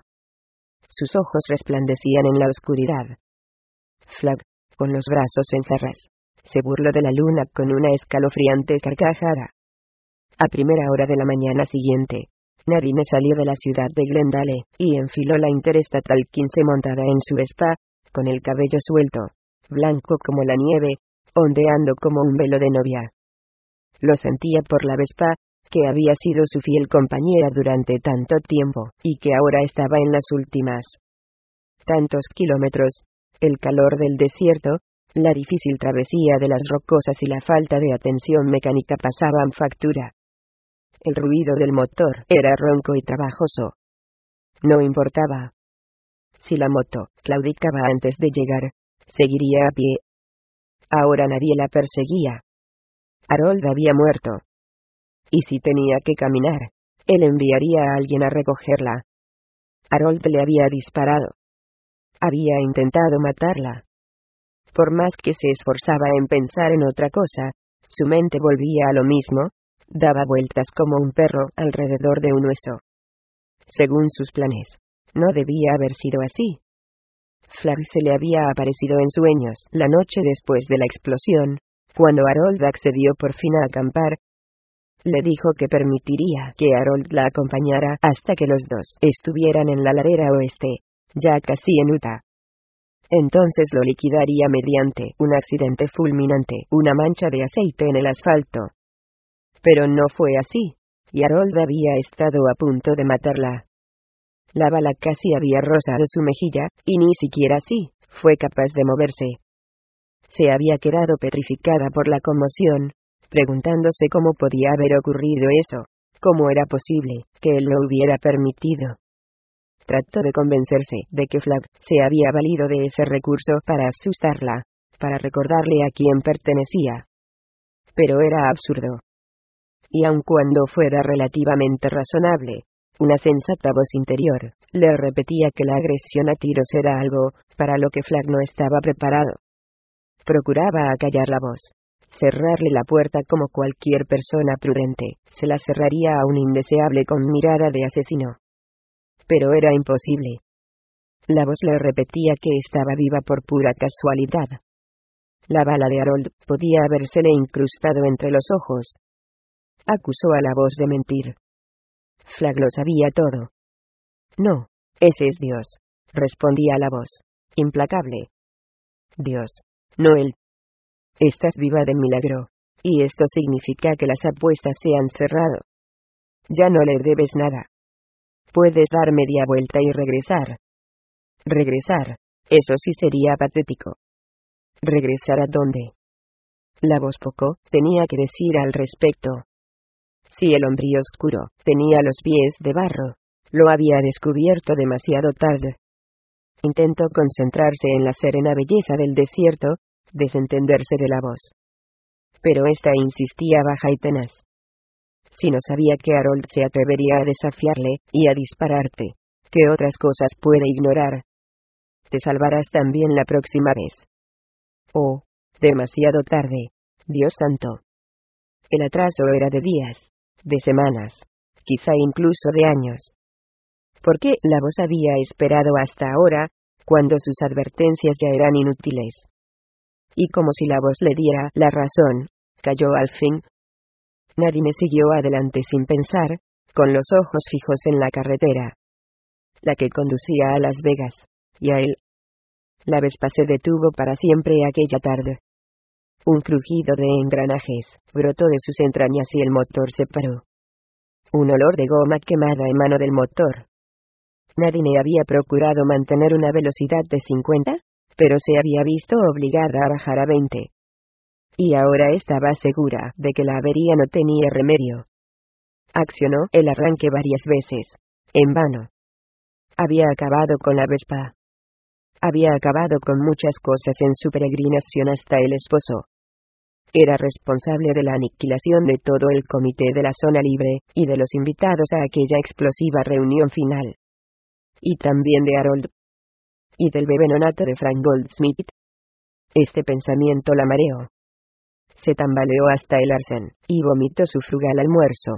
Sus ojos resplandecían en la oscuridad. Flagg, con los brazos en jarras, se burló de la luna con una escalofriante carcajada. A primera hora de la mañana siguiente, Nadine salió de la ciudad de Glendale, y enfiló la Interestatal quince montada en su Vespa, con el cabello suelto, blanco como la nieve, ondeando como un velo de novia. Lo sentía por la Vespa, que había sido su fiel compañera durante tanto tiempo, y que ahora estaba en las últimas. Tantos kilómetros, el calor del desierto, la difícil travesía de las rocosas y la falta de atención mecánica pasaban factura. El ruido del motor era ronco y trabajoso. No importaba. Si la moto claudicaba antes de llegar, seguiría a pie. Ahora nadie la perseguía. Harold había muerto. Y si tenía que caminar, él enviaría a alguien a recogerla. Harold le había disparado. Había intentado matarla. Por más que se esforzaba en pensar en otra cosa, su mente volvía a lo mismo, daba vueltas como un perro alrededor de un hueso. Según sus planes, no debía haber sido así. Flagg se le había aparecido en sueños la noche después de la explosión, cuando Harold accedió por fin a acampar. Le dijo que permitiría que Harold la acompañara hasta que los dos estuvieran en la ladera oeste, ya casi en Utah. Entonces lo liquidaría mediante un accidente fulminante, una mancha de aceite en el asfalto. Pero no fue así, y Harold había estado a punto de matarla. La bala casi había rozado su mejilla, y ni siquiera así fue capaz de moverse. Se había quedado petrificada por la conmoción, preguntándose cómo podía haber ocurrido eso, cómo era posible que él lo hubiera permitido. Trató de convencerse de que Flagg se había valido de ese recurso para asustarla, para recordarle a quién pertenecía. Pero era absurdo. Y aun cuando fuera relativamente razonable, una sensata voz interior le repetía que la agresión a tiros era algo para lo que Flagg no estaba preparado. Procuraba acallar la voz, cerrarle la puerta como cualquier persona prudente se la cerraría a un indeseable con mirada de asesino. Pero era imposible. La voz le repetía que estaba viva por pura casualidad. La bala de Harold podía habérsele incrustado entre los ojos. Acusó a la voz de mentir. Flagg lo sabía todo. No, ese es Dios, respondía la voz, implacable. Dios, no él. Estás viva de milagro, y esto significa que las apuestas se han cerrado. Ya no le debes nada. Puedes dar media vuelta y regresar. Regresar. Eso sí sería patético. ¿Regresar a dónde? La voz poco tenía que decir al respecto. Si el hombre oscuro tenía los pies de barro, lo había descubierto demasiado tarde. Intentó concentrarse en la serena belleza del desierto, desentenderse de la voz. Pero ésta insistía baja y tenaz. Si no sabía que Harold se atrevería a desafiarle y a dispararte, ¿qué otras cosas puede ignorar? Te salvarás también la próxima vez. Oh, demasiado tarde, Dios santo. El atraso era de días, de semanas, quizá incluso de años. ¿Por qué la voz había esperado hasta ahora, cuando sus advertencias ya eran inútiles? Y como si la voz le diera la razón, cayó al fin. Nadine siguió adelante sin pensar, con los ojos fijos en la carretera, la que conducía a Las Vegas, y a él. La Vespa se detuvo para siempre aquella tarde. Un crujido de engranajes brotó de sus entrañas y el motor se paró. Un olor de goma quemada emanó del motor. Nadine había procurado mantener una velocidad de cincuenta, pero se había visto obligada a bajar a veinte. Y ahora estaba segura de que la avería no tenía remedio. Accionó el arranque varias veces, en vano. Había acabado con la Vespa. Había acabado con muchas cosas en su peregrinación hasta el esposo. Era responsable de la aniquilación de todo el comité de la zona libre, y de los invitados a aquella explosiva reunión final. Y también de Harold. Y del bebé nonato de Frank Goldsmith. Este pensamiento la mareó. Se tambaleó hasta el arcén, y vomitó su frugal almuerzo.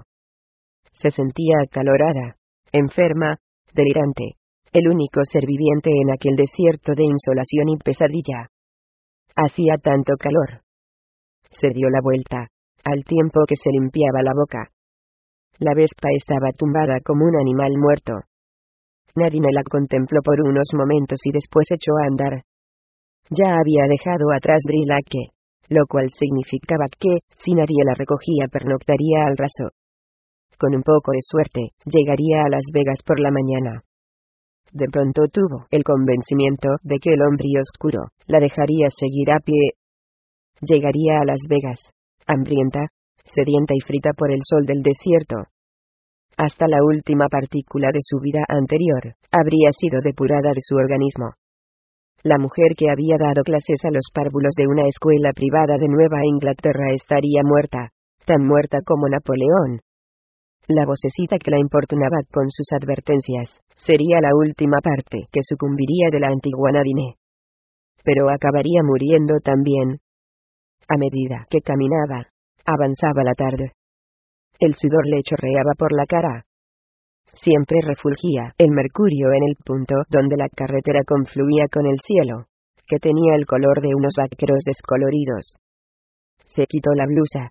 Se sentía acalorada, enferma, delirante, el único ser viviente en aquel desierto de insolación y pesadilla. Hacía tanto calor. Se dio la vuelta, al tiempo que se limpiaba la boca. La Vespa estaba tumbada como un animal muerto. Nadine la contempló por unos momentos y después echó a andar. Ya había dejado atrás Brilaque, lo cual significaba que, si nadie la recogía, pernoctaría al raso. Con un poco de suerte, llegaría a Las Vegas por la mañana. De pronto tuvo el convencimiento de que el hombre oscuro la dejaría seguir a pie. Llegaría a Las Vegas, hambrienta, sedienta y frita por el sol del desierto. Hasta la última partícula de su vida anterior habría sido depurada de su organismo. La mujer que había dado clases a los párvulos de una escuela privada de Nueva Inglaterra estaría muerta, tan muerta como Napoleón. La vocecita que la importunaba con sus advertencias sería la última parte que sucumbiría de la antigua Nadine. Pero acabaría muriendo también. A medida que caminaba, avanzaba la tarde. El sudor le chorreaba por la cara. Siempre refulgía el mercurio en el punto donde la carretera confluía con el cielo, que tenía el color de unos vaqueros descoloridos. Se quitó la blusa.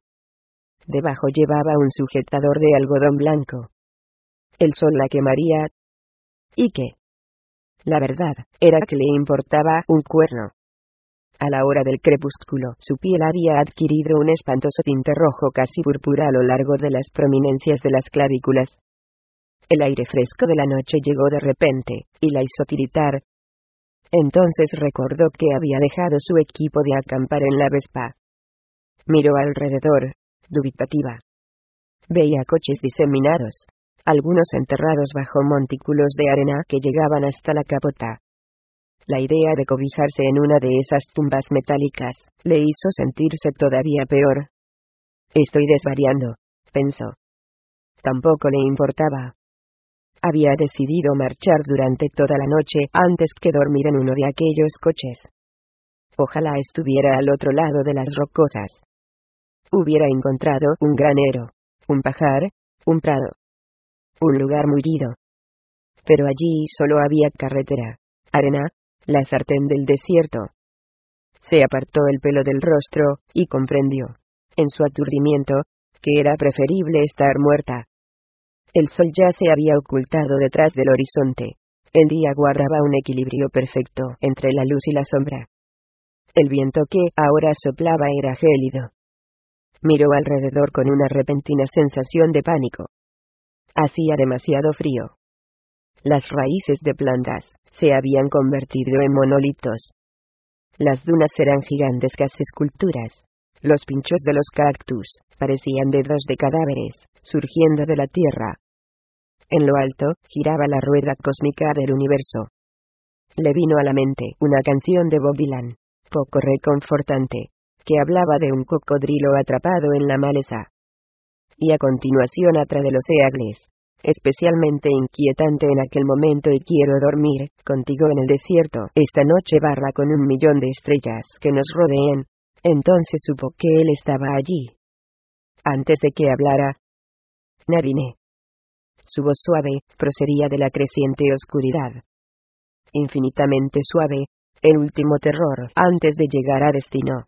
Debajo llevaba un sujetador de algodón blanco. El sol la quemaría. ¿Y qué? La verdad era que le importaba un cuerno. A la hora del crepúsculo, su piel había adquirido un espantoso tinte rojo casi púrpura a lo largo de las prominencias de las clavículas. El aire fresco de la noche llegó de repente, y la hizo tiritar. Entonces recordó que había dejado su equipo de acampar en la Vespa. Miró alrededor, dubitativa. Veía coches diseminados, algunos enterrados bajo montículos de arena que llegaban hasta la capota. La idea de cobijarse en una de esas tumbas metálicas le hizo sentirse todavía peor. Estoy desvariando, pensó. Tampoco le importaba. Había decidido marchar durante toda la noche antes que dormir en uno de aquellos coches. Ojalá estuviera al otro lado de las rocosas. Hubiera encontrado un granero, un pajar, un prado. Un lugar mullido. Pero allí solo había carretera, arena, la sartén del desierto. Se apartó el pelo del rostro, y comprendió, en su aturdimiento, que era preferible estar muerta. El sol ya se había ocultado detrás del horizonte. El día guardaba un equilibrio perfecto entre la luz y la sombra. El viento que ahora soplaba era gélido. Miró alrededor con una repentina sensación de pánico. Hacía demasiado frío. Las raíces de plantas se habían convertido en monolitos. Las dunas eran gigantescas esculturas. Los pinchos de los cactus parecían dedos de cadáveres, surgiendo de la tierra. En lo alto, giraba la rueda cósmica del universo. Le vino a la mente una canción de Bob Dylan, poco reconfortante, que hablaba de un cocodrilo atrapado en la maleza. Y a continuación otra de los eagles, especialmente inquietante en aquel momento: y quiero dormir contigo en el desierto esta noche barra con un millón de estrellas que nos rodeen. Entonces supo que él estaba allí. Antes de que hablara, Narine. Su voz suave procedía de la creciente oscuridad. Infinitamente suave, el último terror antes de llegar a destino.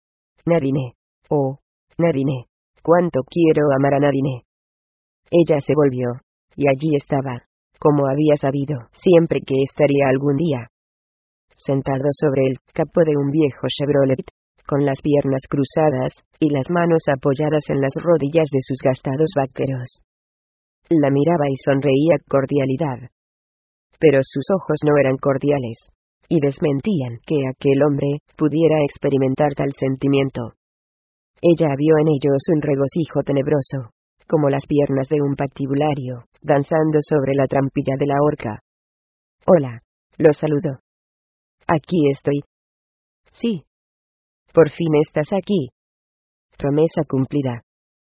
Narine. Oh, Narine. Cuánto quiero amar a Narine. Ella se volvió, y allí estaba, como había sabido siempre que estaría algún día. Sentado sobre el capó de un viejo Chevrolet, con las piernas cruzadas, y las manos apoyadas en las rodillas de sus gastados vaqueros. La miraba y sonreía cordialidad. Pero sus ojos no eran cordiales, y desmentían que aquel hombre pudiera experimentar tal sentimiento. Ella vio en ellos un regocijo tenebroso, como las piernas de un patibulario, danzando sobre la trampilla de la horca. Hola, lo saludó. Aquí estoy. Sí. Por fin estás aquí. Promesa cumplida.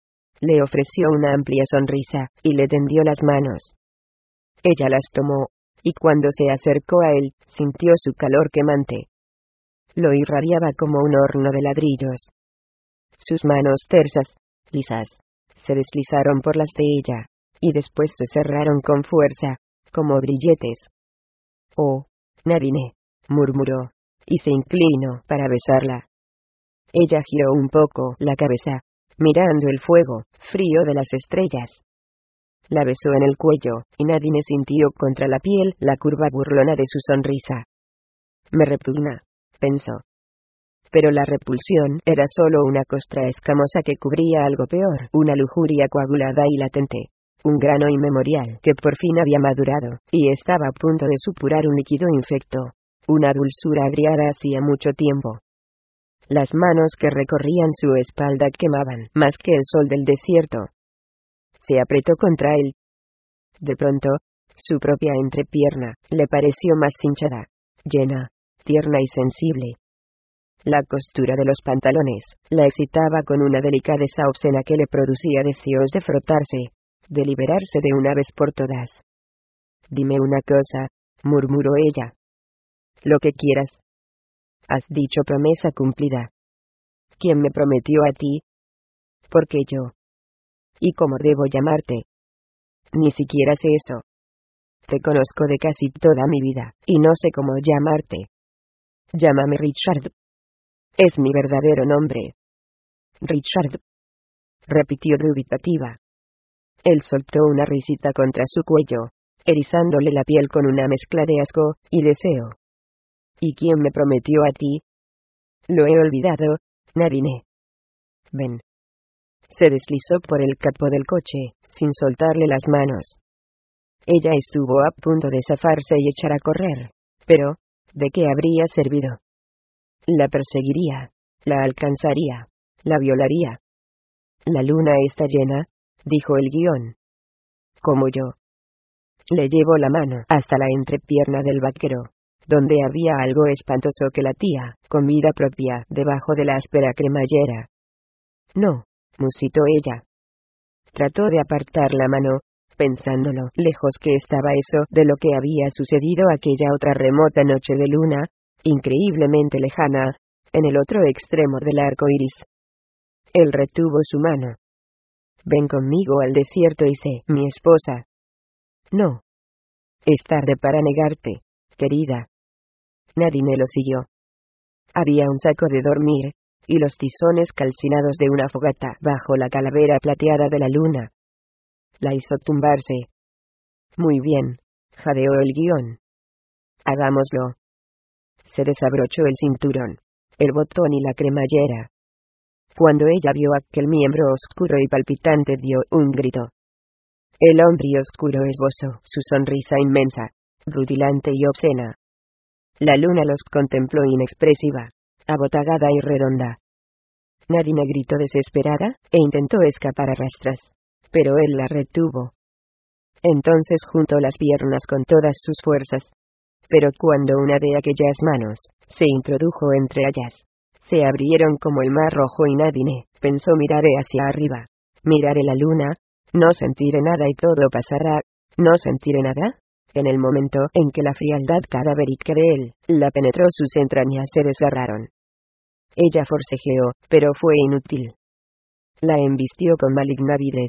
Le ofreció una amplia sonrisa, y le tendió las manos. Ella las tomó, y cuando se acercó a él, sintió su calor quemante. Lo irradiaba como un horno de ladrillos. Sus manos tersas, lisas, se deslizaron por las de ella, y después se cerraron con fuerza, como grilletes. Oh, Narine, murmuró, y se inclinó para besarla. Ella giró un poco la cabeza, mirando el fuego frío de las estrellas. La besó en el cuello, y Narine sintió contra la piel la curva burlona de su sonrisa. Me repugna, pensó. Pero la repulsión era solo una costra escamosa que cubría algo peor, una lujuria coagulada y latente. Un grano inmemorial que por fin había madurado, y estaba a punto de supurar un líquido infecto. Una dulzura agriada hacía mucho tiempo. Las manos que recorrían su espalda quemaban más que el sol del desierto. Se apretó contra él. De pronto, su propia entrepierna le pareció más hinchada, llena, tierna y sensible. La costura de los pantalones la excitaba con una delicadeza obscena que le producía deseos de frotarse, de liberarse de una vez por todas. Dime una cosa, murmuró ella. Lo que quieras. Has dicho promesa cumplida. ¿Quién me prometió a ti? ¿Por qué yo? ¿Y cómo debo llamarte? Ni siquiera sé eso. Te conozco de casi toda mi vida, y no sé cómo llamarte. Llámame Richard. Es mi verdadero nombre. Richard. Repitió dubitativa. Él soltó una risita contra su cuello, erizándole la piel con una mezcla de asco y deseo. ¿Y quién me prometió a ti? Lo he olvidado, Narine. Ven. Se deslizó por el capó del coche, sin soltarle las manos. Ella estuvo a punto de zafarse y echar a correr, pero, ¿de qué habría servido? La perseguiría, la alcanzaría, la violaría. La luna está llena, dijo el guión. Como yo. Le llevó la mano hasta la entrepierna del vaquero, donde había algo espantoso que latía, con vida propia, debajo de la áspera cremallera. No, musitó ella. Trató de apartar la mano, pensándolo lejos que estaba eso de lo que había sucedido aquella otra remota noche de luna, increíblemente lejana, en el otro extremo del arco iris. Él retuvo su mano. Ven conmigo al desierto y sé mi esposa. No. Es tarde para negarte, querida. Narine lo siguió. Había un saco de dormir, y los tizones calcinados de una fogata bajo la calavera plateada de la luna. La hizo tumbarse. Muy bien, jadeó el guión. Hagámoslo. Se desabrochó el cinturón, el botón y la cremallera. Cuando ella vio aquel miembro oscuro y palpitante dio un grito. El hombre oscuro esbozó su sonrisa inmensa, rutilante y obscena. La luna los contempló inexpresiva, abotagada y redonda. Nadine gritó desesperada, e intentó escapar a rastras, pero él la retuvo. Entonces juntó las piernas con todas sus fuerzas. Pero cuando una de aquellas manos se introdujo entre ellas, se abrieron como el mar rojo y Nadine pensó: miraré hacia arriba, miraré la luna, no sentiré nada y todo pasará. ¿No sentiré nada? En el momento en que la frialdad cadavérica de él la penetró, sus entrañas se desgarraron. Ella forcejeó, pero fue inútil. La embistió con maligna avidez.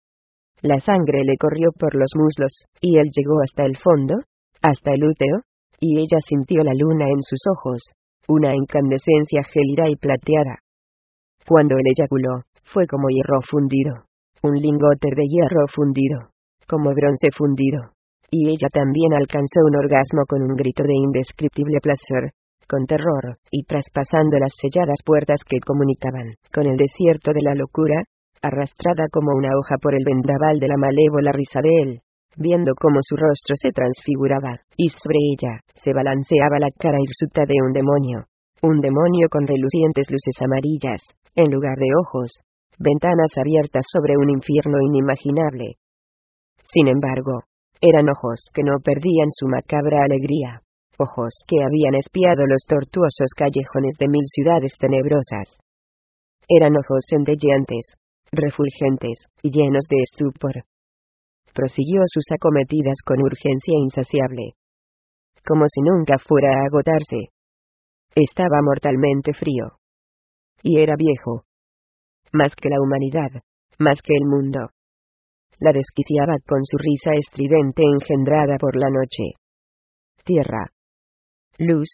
La sangre le corrió por los muslos, y él llegó hasta el fondo, hasta el útero, y ella sintió la luna en sus ojos, una incandescencia gélida y plateada. Cuando él eyaculó, fue como hierro fundido, un lingote de hierro fundido, como bronce fundido, y ella también alcanzó un orgasmo con un grito de indescriptible placer, con terror, y traspasando las selladas puertas que comunicaban con el desierto de la locura, arrastrada como una hoja por el vendaval de la malévola risa de él, viendo cómo su rostro se transfiguraba, y sobre ella se balanceaba la cara hirsuta de un demonio, un demonio con relucientes luces amarillas, en lugar de ojos, ventanas abiertas sobre un infierno inimaginable. Sin embargo, eran ojos que no perdían su macabra alegría, ojos que habían espiado los tortuosos callejones de mil ciudades tenebrosas. Eran ojos centelleantes, refulgentes, y llenos de estupor. Prosiguió sus acometidas con urgencia insaciable, como si nunca fuera a agotarse. Estaba mortalmente frío. Y era viejo. Más que la humanidad, más que el mundo. La desquiciaba con su risa estridente engendrada por la noche. Tierra. Luz.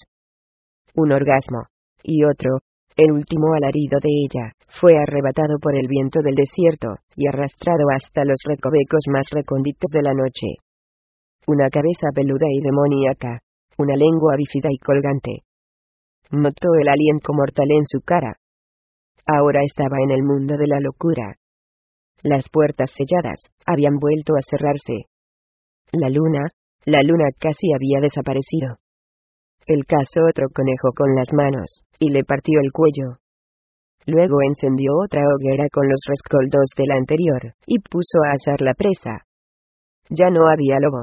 Un orgasmo. Y otro, el último alarido de ella, fue arrebatado por el viento del desierto, y arrastrado hasta los recovecos más recónditos de la noche. Una cabeza peluda y demoníaca, una lengua bífida y colgante. Notó el aliento mortal en su cara. Ahora estaba en el mundo de la locura. Las puertas selladas habían vuelto a cerrarse. La luna, la luna casi había desaparecido. Él cazó otro conejo con las manos, y le partió el cuello. Luego encendió otra hoguera con los rescoldos de la anterior, y puso a asar la presa. Ya no había lobos.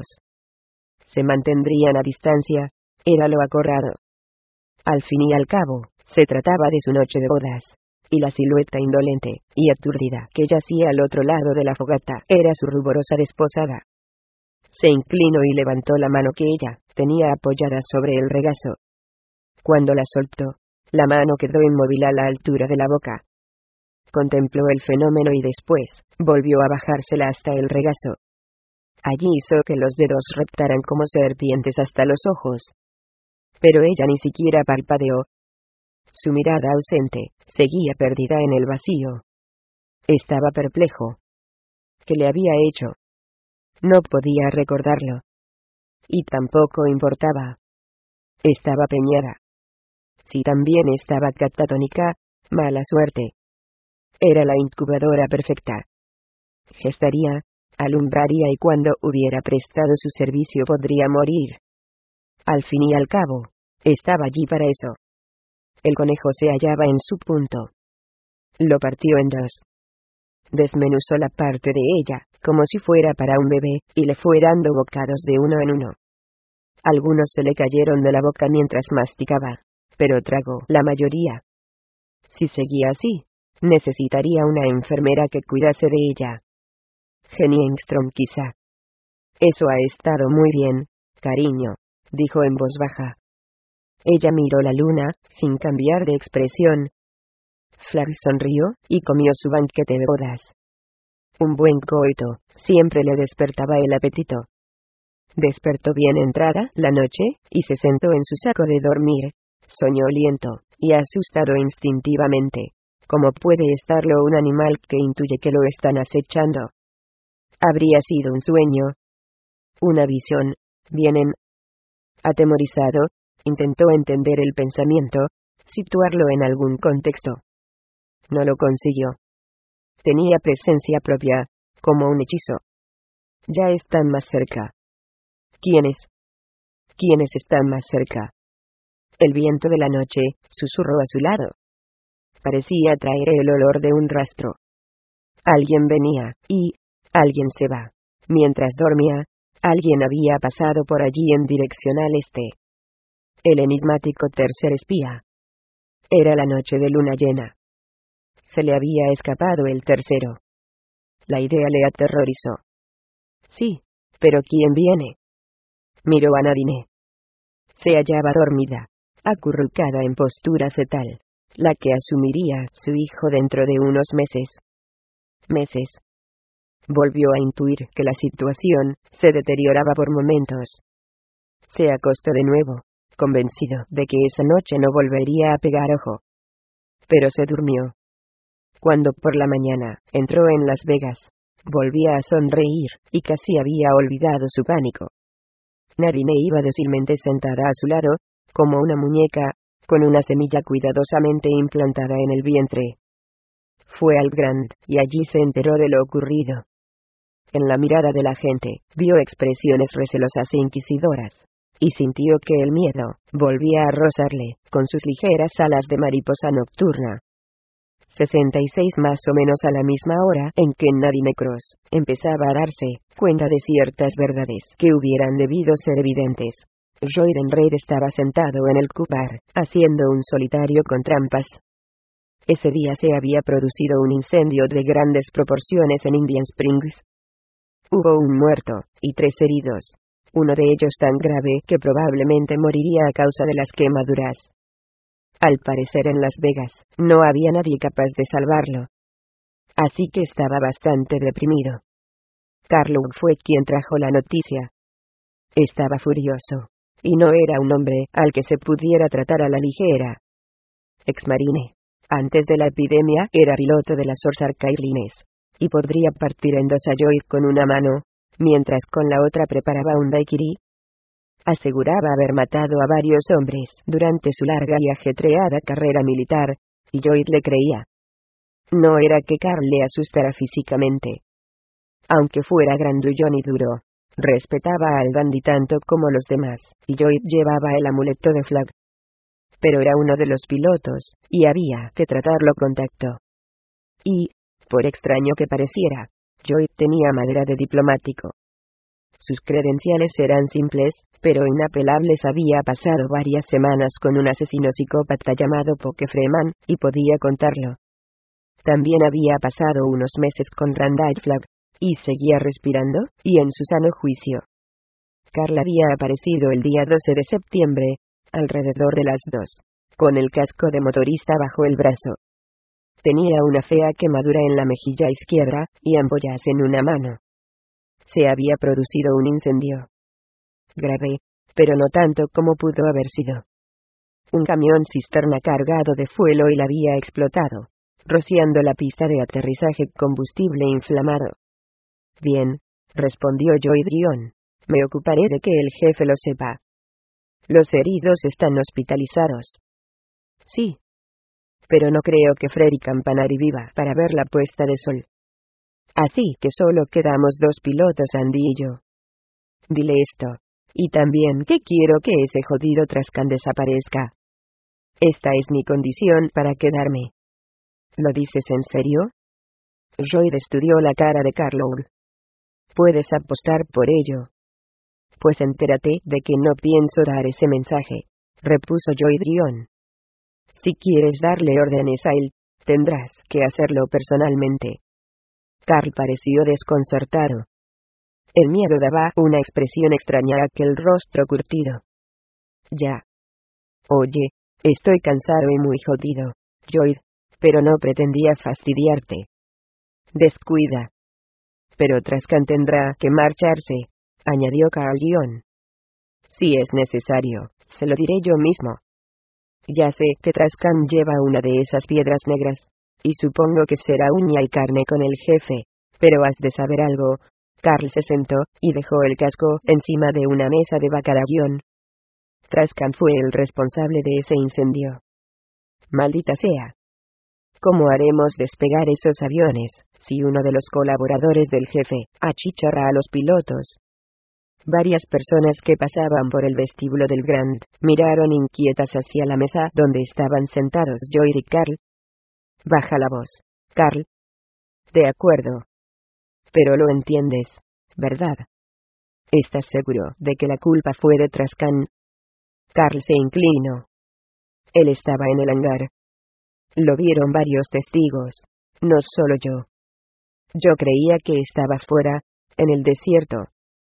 Se mantendrían a distancia, era lo acordado. Al fin y al cabo, se trataba de su noche de bodas, y la silueta indolente y aturdida que yacía al otro lado de la fogata era su ruborosa desposada. Se inclinó y levantó la mano que ella tenía apoyada sobre el regazo. Cuando la soltó, la mano quedó inmóvil a la altura de la boca. Contempló el fenómeno y después volvió a bajársela hasta el regazo. Allí hizo que los dedos reptaran como serpientes hasta los ojos. Pero ella ni siquiera parpadeó. Su mirada ausente seguía perdida en el vacío. Estaba perplejo. ¿Qué le había hecho? No podía recordarlo. Y tampoco importaba. Estaba peñada. Si también estaba catatónica, mala suerte. Era la incubadora perfecta. Gestaría, alumbraría y cuando hubiera prestado su servicio podría morir. Al fin y al cabo, estaba allí para eso. El conejo se hallaba en su punto. Lo partió en dos. Desmenuzó la parte de ella, como si fuera para un bebé, y le fue dando bocados de uno en uno. Algunos se le cayeron de la boca mientras masticaba, pero tragó la mayoría. Si seguía así, necesitaría una enfermera que cuidase de ella. Jenny Engström quizá. Eso ha estado muy bien, cariño, dijo en voz baja. Ella miró la luna, sin cambiar de expresión. Flagg sonrió, y comió su banquete de bodas. Un buen coito siempre le despertaba el apetito. Despertó bien entrada la noche, y se sentó en su saco de dormir, soñoliento, y asustado instintivamente, como puede estarlo un animal que intuye que lo están acechando. Habría sido un sueño. Una visión, vienen. Atemorizado, intentó entender el pensamiento, situarlo en algún contexto. No lo consiguió. Tenía presencia propia, como un hechizo. Ya están más cerca. ¿Quiénes? ¿Quiénes están más cerca? El viento de la noche susurró a su lado. Parecía traer el olor de un rastro. Alguien venía, y alguien se va. Mientras dormía, alguien había pasado por allí en dirección al este. El enigmático tercer espía. Era la noche de luna llena. Se le había escapado el tercero. La idea le aterrorizó. Sí, pero ¿quién viene? Miró a Nadine. Se hallaba dormida, acurrucada en postura fetal, la que asumiría su hijo dentro de unos meses. Meses. Volvió a intuir que la situación se deterioraba por momentos. Se acostó de nuevo, convencido de que esa noche no volvería a pegar ojo. Pero se durmió. Cuando por la mañana entró en Las Vegas, volvía a sonreír, y casi había olvidado su pánico. Nadine iba dócilmente sentada a su lado, como una muñeca, con una semilla cuidadosamente implantada en el vientre. Fue al Grand, y allí se enteró de lo ocurrido. En la mirada de la gente, vio expresiones recelosas e inquisidoras, y sintió que el miedo volvía a rozarle, con sus ligeras alas de mariposa nocturna. sesenta y seis más o menos a la misma hora en que Nadine Cross empezaba a darse cuenta de ciertas verdades que hubieran debido ser evidentes. Joyden Reid estaba sentado en el cupar, haciendo un solitario con trampas. Ese día se había producido un incendio de grandes proporciones en Indian Springs. Hubo un muerto, y tres heridos. Uno de ellos tan grave que probablemente moriría a causa de las quemaduras. Al parecer en Las Vegas, no había nadie capaz de salvarlo. Así que estaba bastante deprimido. Carlow fue quien trajo la noticia. Estaba furioso. Y no era un hombre al que se pudiera tratar a la ligera. Exmarine. Antes de la epidemia era piloto de las Ozark Airlines. Y podría partir en dos a Joy con una mano, mientras con la otra preparaba un daiquiri. Aseguraba haber matado a varios hombres durante su larga y ajetreada carrera militar, y Joy le creía. No era que Carl le asustara físicamente. Aunque fuera grandullón y duro, respetaba al dandy tanto como los demás, y Joy llevaba el amuleto de Flag. Pero era uno de los pilotos, y había que tratarlo con tacto. Y, por extraño que pareciera, Joy tenía madera de diplomático. Sus credenciales eran simples, pero inapelables. Había pasado varias semanas con un asesino psicópata llamado Poke Freeman, y podía contarlo. También había pasado unos meses con Randall Flagg, y seguía respirando, y en su sano juicio. Carl había aparecido el día doce de septiembre, alrededor de las dos, con el casco de motorista bajo el brazo. Tenía una fea quemadura en la mejilla izquierda, y ampollas en una mano. Se había producido un incendio. Grave, pero no tanto como pudo haber sido. Un camión cisterna cargado de fuelo y la había explotado, rociando la pista de aterrizaje combustible inflamado. Bien, respondió Joy Drion. Me ocuparé de que el jefe lo sepa. Los heridos están hospitalizados. Sí. Pero no creo que Freddy Campanari viva para ver la puesta de sol. Así que solo quedamos dos pilotos, Andy y yo. Dile esto. Y también que quiero que ese jodido Trascan desaparezca. Esta es mi condición para quedarme. ¿Lo dices en serio? Joyd estudió la cara de Carlow. Puedes apostar por ello. Pues entérate de que no pienso dar ese mensaje, repuso Joy Drion. Si quieres darle órdenes a él, tendrás que hacerlo personalmente. Carl pareció desconcertado. El miedo daba una expresión extraña a aquel rostro curtido. Ya. Oye, estoy cansado y muy jodido, Joyd, pero no pretendía fastidiarte. Descuida. Pero Trascan tendrá que marcharse, añadió Carl Gion. Si es necesario, se lo diré yo mismo. Ya sé que Trascan lleva una de esas piedras negras, y supongo que será uña y carne con el jefe, pero has de saber algo. Carl se sentó, y dejó el casco encima de una mesa de bacalaguión. Trascan fue el responsable de ese incendio. Maldita sea. ¿Cómo haremos despegar esos aviones, si uno de los colaboradores del jefe achicharra a los pilotos? Varias personas que pasaban por el vestíbulo del Grand miraron inquietas hacia la mesa donde estaban sentados Joy y Carl. Baja la voz, Carl. De acuerdo. Pero lo entiendes, ¿verdad? ¿Estás seguro de que la culpa fue de Trascan? Carl se inclinó. Él estaba en el hangar. Lo vieron varios testigos, no solo yo. Yo creía que estaba fuera, en el desierto.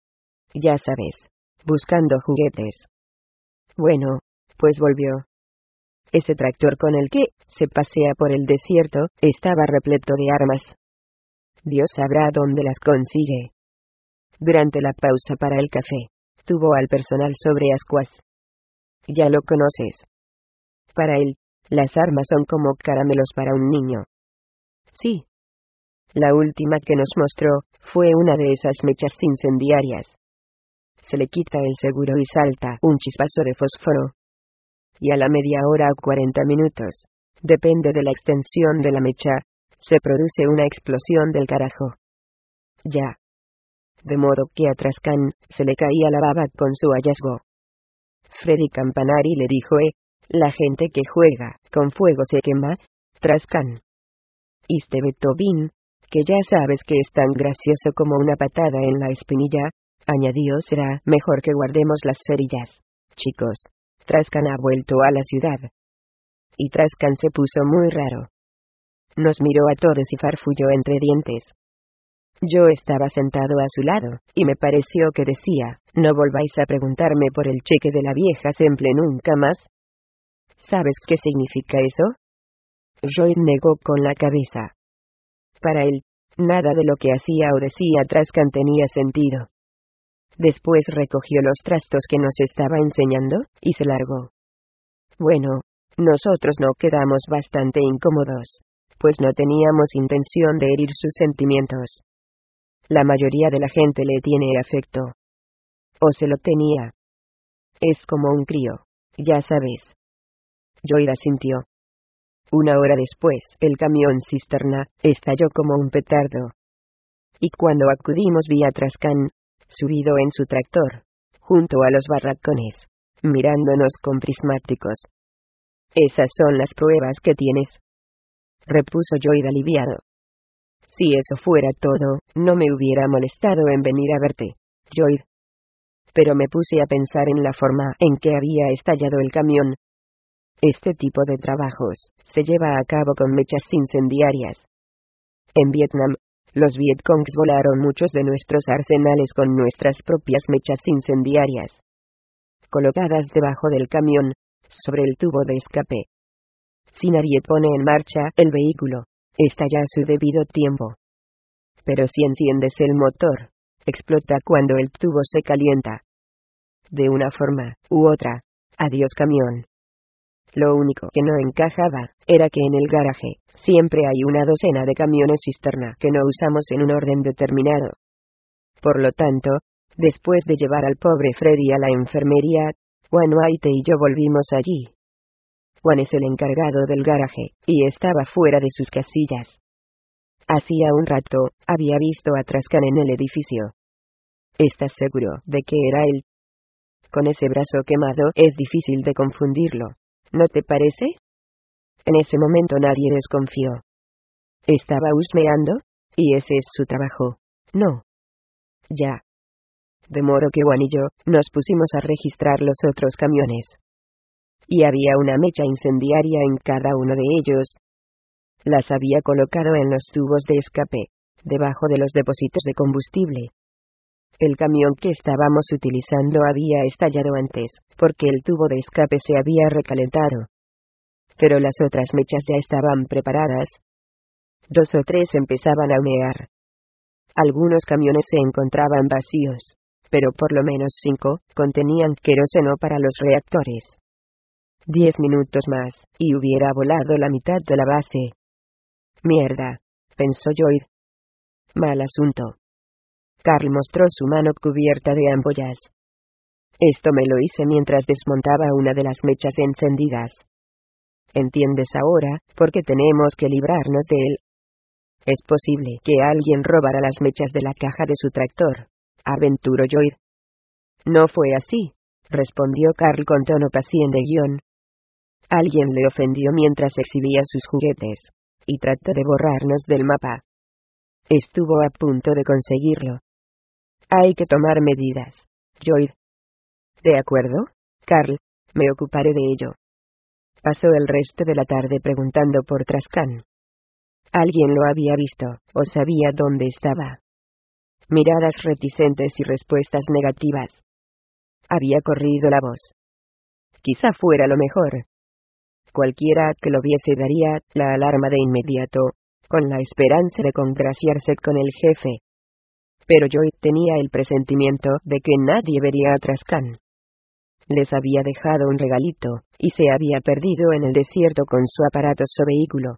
Ya sabes, buscando juguetes. Bueno, pues volvió. Ese tractor con el que se pasea por el desierto estaba repleto de armas. Dios sabrá dónde las consigue. Durante la pausa para el café, tuvo al personal sobre ascuas. Ya lo conoces. Para él, las armas son como caramelos para un niño. Sí. La última que nos mostró fue una de esas mechas incendiarias. Se le quita el seguro y salta un chispazo de fósforo. Y a la media hora o cuarenta minutos, depende de la extensión de la mecha, se produce una explosión del carajo. Ya. De modo que a Trascan se le caía la baba con su hallazgo. Freddy Campanari le dijo: eh, la gente que juega con fuego se quema, Trascan. Y Steve Tobin, que ya sabes que es tan gracioso como una patada en la espinilla, añadió: será mejor que guardemos las cerillas. Chicos, Trascan ha vuelto a la ciudad. Y Trascan se puso muy raro. Nos miró a todos y farfulló entre dientes. Yo estaba sentado a su lado, y me pareció que decía: no volváis a preguntarme por el cheque de la vieja Semple nunca más. ¿Sabes qué significa eso? Joy negó con la cabeza. Para él, nada de lo que hacía o decía Trascan tenía sentido. Después recogió los trastos que nos estaba enseñando, y se largó. Bueno, nosotros no quedamos bastante incómodos, pues no teníamos intención de herir sus sentimientos. La mayoría de la gente le tiene afecto. O se lo tenía. Es como un crío, ya sabes. Joy asintió. Una hora después, el camión cisterna estalló como un petardo. Y cuando acudimos vi a Trascan, subido en su tractor, junto a los barracones, mirándonos con prismáticos. Esas son las pruebas que tienes, repuso Joy aliviado. Si eso fuera todo, no me hubiera molestado en venir a verte, Joy. Pero me puse a pensar en la forma en que había estallado el camión. Este tipo de trabajos se lleva a cabo con mechas incendiarias. En Vietnam, los Vietcongs volaron muchos de nuestros arsenales con nuestras propias mechas incendiarias, colocadas debajo del camión, sobre el tubo de escape. Si nadie pone en marcha el vehículo, estalla a su debido tiempo. Pero si enciendes el motor, explota cuando el tubo se calienta. De una forma u otra, adiós camión. Lo único que no encajaba era que en el garaje siempre hay una docena de camiones cisterna que no usamos en un orden determinado. Por lo tanto, después de llevar al pobre Freddy a la enfermería, Juan White y yo volvimos allí. Juan es el encargado del garaje, y estaba fuera de sus casillas. Hacía un rato, había visto a Trascan en el edificio. ¿Estás seguro de que era él? Con ese brazo quemado es difícil de confundirlo, ¿no te parece? En ese momento nadie desconfió. Estaba husmeando, y ese es su trabajo, ¿no? Ya. De modo que Juan y yo nos pusimos a registrar los otros camiones. Y había una mecha incendiaria en cada uno de ellos. Las había colocado en los tubos de escape, debajo de los depósitos de combustible. El camión que estábamos utilizando había estallado antes, porque el tubo de escape se había recalentado. Pero las otras mechas ya estaban preparadas. Dos o tres empezaban a humear. Algunos camiones se encontraban vacíos, pero por lo menos cinco contenían queroseno para los reactores. Diez minutos más, y hubiera volado la mitad de la base. Mierda, pensó Joy. Mal asunto. Carl mostró su mano cubierta de ampollas. Esto me lo hice mientras desmontaba una de las mechas encendidas. ¿Entiendes ahora por qué tenemos que librarnos de él? Es posible que alguien robara las mechas de la caja de su tractor, aventuró Lloyd. No fue así, respondió Carl con tono paciente guión. Alguien le ofendió mientras exhibía sus juguetes, y trató de borrarnos del mapa. Estuvo a punto de conseguirlo. Hay que tomar medidas, Lloyd. ¿De acuerdo, Carl? Me ocuparé de ello. Pasó el resto de la tarde preguntando por Trascan. Alguien lo había visto, o sabía dónde estaba. Miradas reticentes y respuestas negativas. Había corrido la voz. Quizá fuera lo mejor. Cualquiera que lo viese daría la alarma de inmediato, con la esperanza de congraciarse con el jefe. Pero Joy tenía el presentimiento de que nadie vería a Trascan. Les había dejado un regalito, y se había perdido en el desierto con su aparatoso vehículo.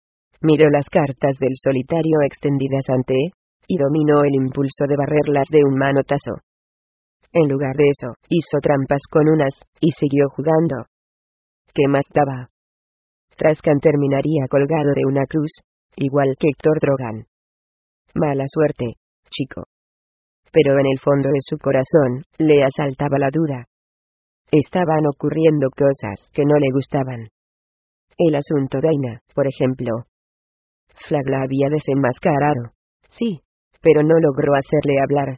Miró las cartas del solitario extendidas ante él, y dominó el impulso de barrerlas de un manotazo. En lugar de eso, hizo trampas con unas, y siguió jugando. ¿Qué más daba? Trascan terminaría colgado de una cruz, igual que Héctor Drogan. Mala suerte, chico. Pero en el fondo de su corazón, le asaltaba la duda. Estaban ocurriendo cosas que no le gustaban. El asunto de Aina, por ejemplo. Flag la había desenmascarado. Sí, pero no logró hacerle hablar.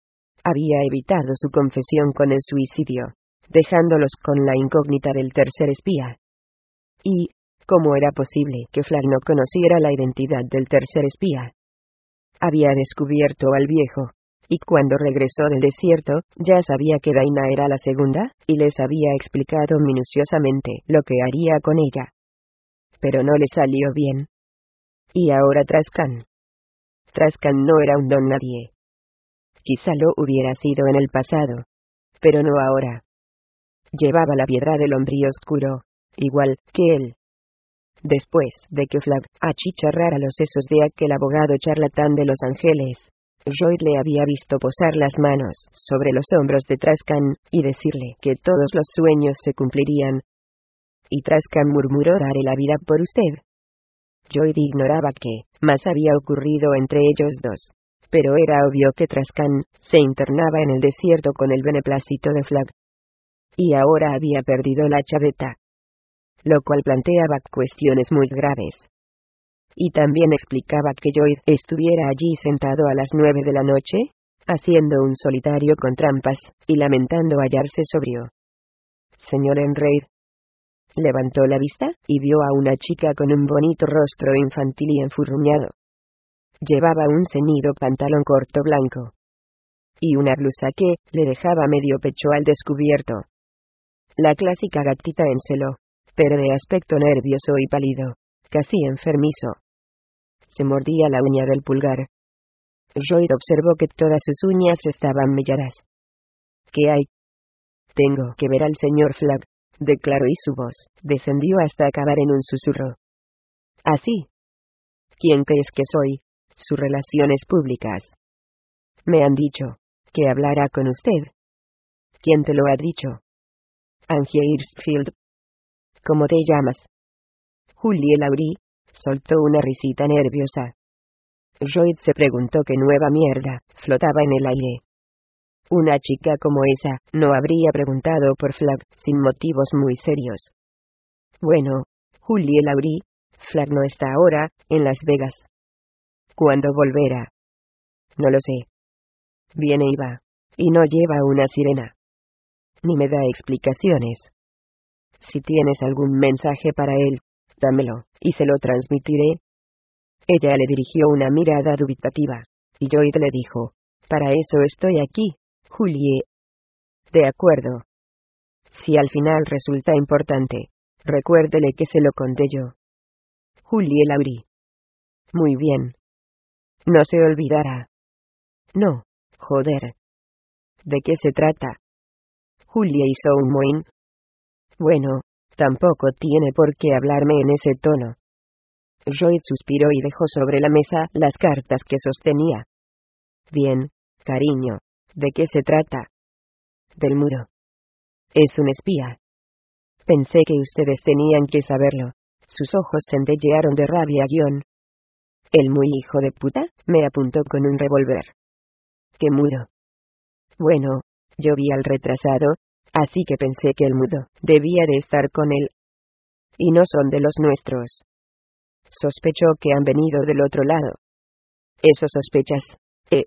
Había evitado su confesión con el suicidio, dejándolos con la incógnita del tercer espía. Y, ¿cómo era posible que Flag no conociera la identidad del tercer espía? Había descubierto al viejo, y cuando regresó del desierto, ya sabía que Daina era la segunda, y les había explicado minuciosamente lo que haría con ella. Pero no le salió bien. Y ahora Trascan. Trascan no era un don nadie. Quizá lo hubiera sido en el pasado, pero no ahora. Llevaba la piedra del hombrío oscuro, igual que él. Después de que Flag achicharrara los sesos de aquel abogado charlatán de Los Ángeles, Lloyd le había visto posar las manos sobre los hombros de Trascan y decirle que todos los sueños se cumplirían. Y Trascan murmuró: daré la vida por usted. Lloyd ignoraba qué más había ocurrido entre ellos dos, pero era obvio que Trascan se internaba en el desierto con el beneplácito de Flag. Y ahora había perdido la chaveta, lo cual planteaba cuestiones muy graves. Y también explicaba que Lloyd estuviera allí sentado a las nueve de la noche, haciendo un solitario con trampas, y lamentando hallarse sobrio. Señor Enraid. Levantó la vista, y vio a una chica con un bonito rostro infantil y enfurruñado. Llevaba un ceñido pantalón corto blanco, y una blusa que le dejaba medio pecho al descubierto. La clásica gatita en celo, pero de aspecto nervioso y pálido, casi enfermizo. Se mordía la uña del pulgar. Lloyd observó que todas sus uñas estaban melladas. ¿Qué hay? Tengo que ver al señor Flag, declaró, y su voz descendió hasta acabar en un susurro. ¿Así? ¿Quién crees que soy? Sus relaciones públicas. Me han dicho que hablara con usted. ¿Quién te lo ha dicho? Angie Hirschfield. ¿Cómo te llamas? Julie Laurie, soltó una risita nerviosa. Lloyd se preguntó qué nueva mierda flotaba en el aire. Una chica como esa no habría preguntado por Flag sin motivos muy serios. Bueno, Julie Laurie, Flag no está ahora en Las Vegas. ¿Cuándo volverá? No lo sé. Viene y va, y no lleva una sirena. Ni me da explicaciones. Si tienes algún mensaje para él, dámelo, y se lo transmitiré. Ella le dirigió una mirada dubitativa, y Lloyd le dijo: para eso estoy aquí, Julie. De acuerdo. Si al final resulta importante, recuérdele que se lo conté yo. Julie Laurie. Muy bien. No se olvidará. No, joder. ¿De qué se trata? Julie hizo un mohín. Bueno, tampoco tiene por qué hablarme en ese tono. Lloyd suspiró y dejó sobre la mesa las cartas que sostenía. Bien, cariño, ¿de qué se trata? Del muro. Es un espía. Pensé que ustedes tenían que saberlo. Sus ojos centellearon de rabia. John. El muy hijo de puta, me apuntó con un revólver. ¿Qué mudo? Bueno, yo vi al retrasado, así que pensé que el mudo debía de estar con él. Y no son de los nuestros. Sospechó que han venido del otro lado. ¿Eso sospechas? Eh.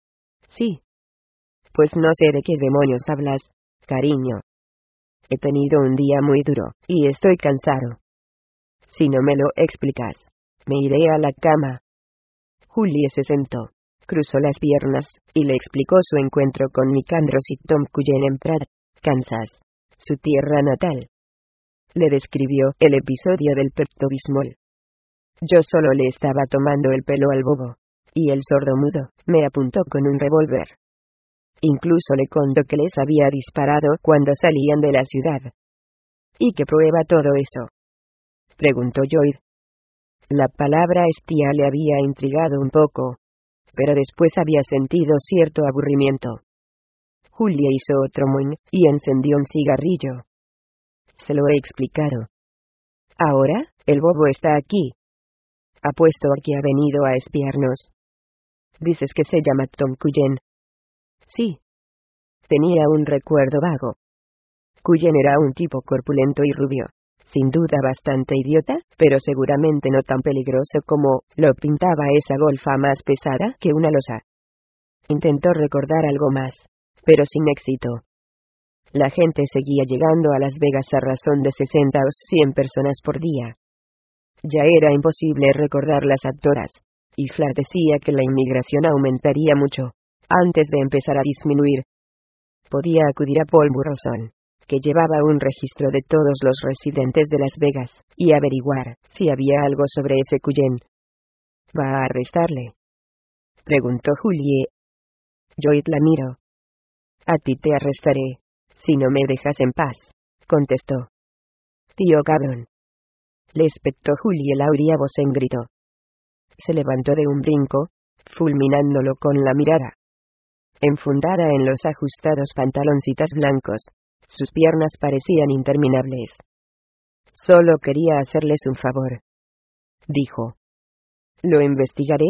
Sí. Pues no sé de qué demonios hablas, cariño. He tenido un día muy duro, y estoy cansado. Si no me lo explicas, me iré a la cama. Julie se sentó, cruzó las piernas, y le explicó su encuentro con Nicandros y Tom Cullen en Pratt, Kansas, su tierra natal. Le describió el episodio del Pepto-Bismol. Yo solo le estaba tomando el pelo al bobo, y el sordomudo me apuntó con un revólver. Incluso le contó que les había disparado cuando salían de la ciudad. ¿Y qué prueba todo eso?, preguntó Lloyd. La palabra espía le había intrigado un poco, pero después había sentido cierto aburrimiento. Julia hizo otro mohín, y encendió un cigarrillo. Se lo he explicado. Ahora, el bobo está aquí. Apuesto a que ha venido a espiarnos. Dices que se llama Tom Cullen. Sí. Tenía un recuerdo vago. Cullen era un tipo corpulento y rubio. Sin duda bastante idiota, pero seguramente no tan peligroso como lo pintaba esa golfa más pesada que una losa. Intentó recordar algo más, pero sin éxito. La gente seguía llegando a Las Vegas a razón de sesenta o cien personas por día. Ya era imposible recordar las actoras, y Flash decía que la inmigración aumentaría mucho, antes de empezar a disminuir. Podía acudir a Paul Burleson, que llevaba un registro de todos los residentes de Las Vegas, y averiguar si había algo sobre ese Cullen. ¿Va a arrestarle?, preguntó Julie. Lloyd la miró. A ti te arrestaré, si no me dejas en paz, contestó. Tío cabrón. Le espetó Julie Laurie a voz en grito. Se levantó de un brinco, fulminándolo con la mirada. Enfundada en los ajustados pantaloncitos blancos, sus piernas parecían interminables. Solo quería hacerles un favor, dijo. ¿Lo investigaré?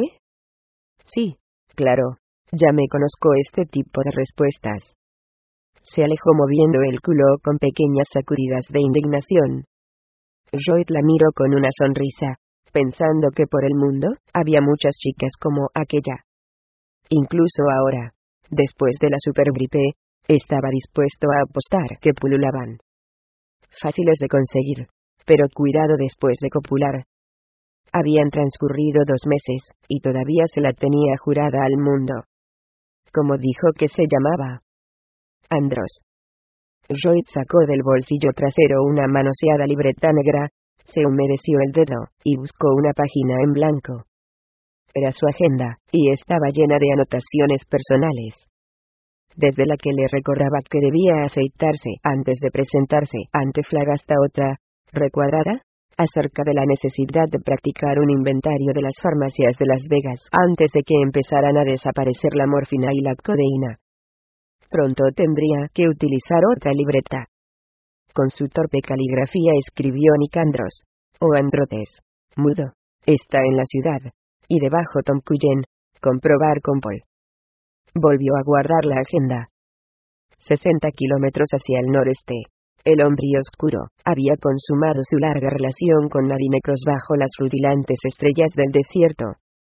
Sí, claro, ya me conozco este tipo de respuestas. Se alejó moviendo el culo con pequeñas sacudidas de indignación. Lloyd la miró con una sonrisa, pensando que por el mundo había muchas chicas como aquella. Incluso ahora, después de la supergripe, estaba dispuesto a apostar que pululaban. Fáciles de conseguir, pero cuidado después de copular. Habían transcurrido dos meses, y todavía se la tenía jurada al mundo. ¿Cómo dijo que se llamaba? Andros. Lloyd sacó del bolsillo trasero una manoseada libreta negra, se humedeció el dedo, y buscó una página en blanco. Era su agenda, y estaba llena de anotaciones personales. Desde la que le recordaba que debía afeitarse antes de presentarse ante Flag hasta otra, recuadrada, acerca de la necesidad de practicar un inventario de las farmacias de Las Vegas antes de que empezaran a desaparecer la morfina y la codeína. Pronto tendría que utilizar otra libreta. Con su torpe caligrafía escribió Nicandros, o Androtes, mudo, está en la ciudad, y debajo Tom Cullen, comprobar con Paul. Volvió a guardar la agenda. sesenta kilómetros hacia el noreste. El hombre oscuro había consumado su larga relación con Nadinecros bajo las rutilantes estrellas del desierto.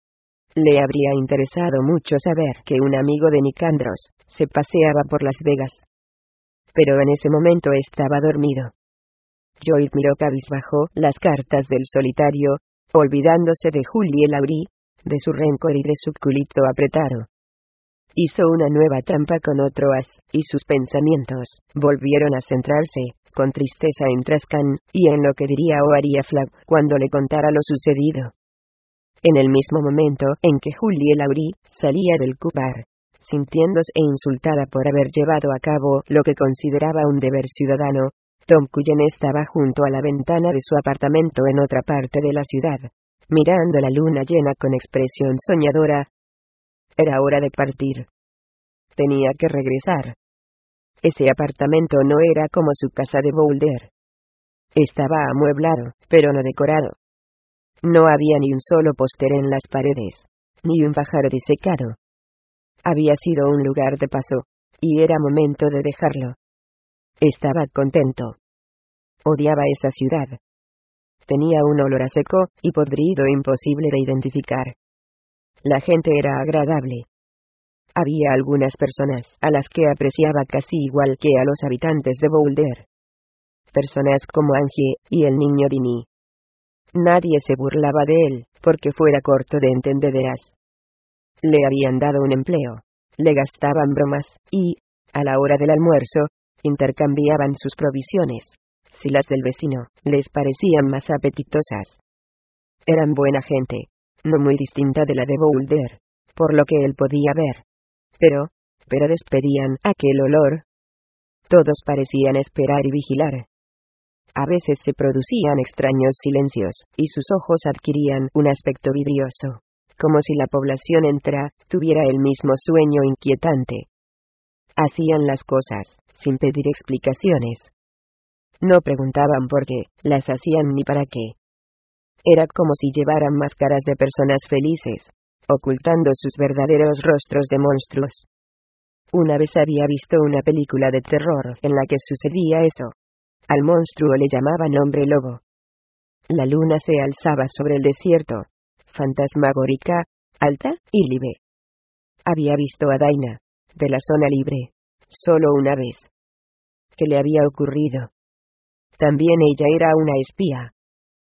Le habría interesado mucho saber que un amigo de Nicandros se paseaba por Las Vegas. Pero en ese momento estaba dormido. Lloyd miró cabizbajo las cartas del solitario, olvidándose de Julie Laurie, de su rencor y de su culito apretado. Hizo una nueva trampa con otro as, y sus pensamientos volvieron a centrarse, con tristeza en Trascan, y en lo que diría o haría Flag cuando le contara lo sucedido. En el mismo momento en que Julie Laurie salía del cubar, sintiéndose insultada por haber llevado a cabo lo que consideraba un deber ciudadano, Tom Cullen estaba junto a la ventana de su apartamento en otra parte de la ciudad, mirando la luna llena con expresión soñadora. Era hora de partir. Tenía que regresar. Ese apartamento no era como su casa de Boulder. Estaba amueblado, pero no decorado. No había ni un solo póster en las paredes, ni un pájaro disecado. Había sido un lugar de paso, y era momento de dejarlo. Estaba contento. Odiaba esa ciudad. Tenía un olor a seco y podrido imposible de identificar. La gente era agradable. Había algunas personas a las que apreciaba casi igual que a los habitantes de Boulder. Personas como Angie y el niño Dini. Nadie se burlaba de él, porque fuera corto de entendederas. Le habían dado un empleo, le gastaban bromas, y, a la hora del almuerzo, intercambiaban sus provisiones, si las del vecino les parecían más apetitosas. Eran buena gente, no muy distinta de la de Boulder, por lo que él podía ver. Pero, pero despedían aquel olor. Todos parecían esperar y vigilar. A veces se producían extraños silencios, y sus ojos adquirían un aspecto vidrioso, como si la población entera tuviera el mismo sueño inquietante. Hacían las cosas, sin pedir explicaciones. No preguntaban por qué, las hacían ni para qué. Era como si llevaran máscaras de personas felices, ocultando sus verdaderos rostros de monstruos. Una vez había visto una película de terror en la que sucedía eso. Al monstruo le llamaban hombre lobo. La luna se alzaba sobre el desierto, fantasmagórica, alta y libre. Había visto a Daina, de la zona libre, solo una vez. ¿Qué le había ocurrido? También ella era una espía.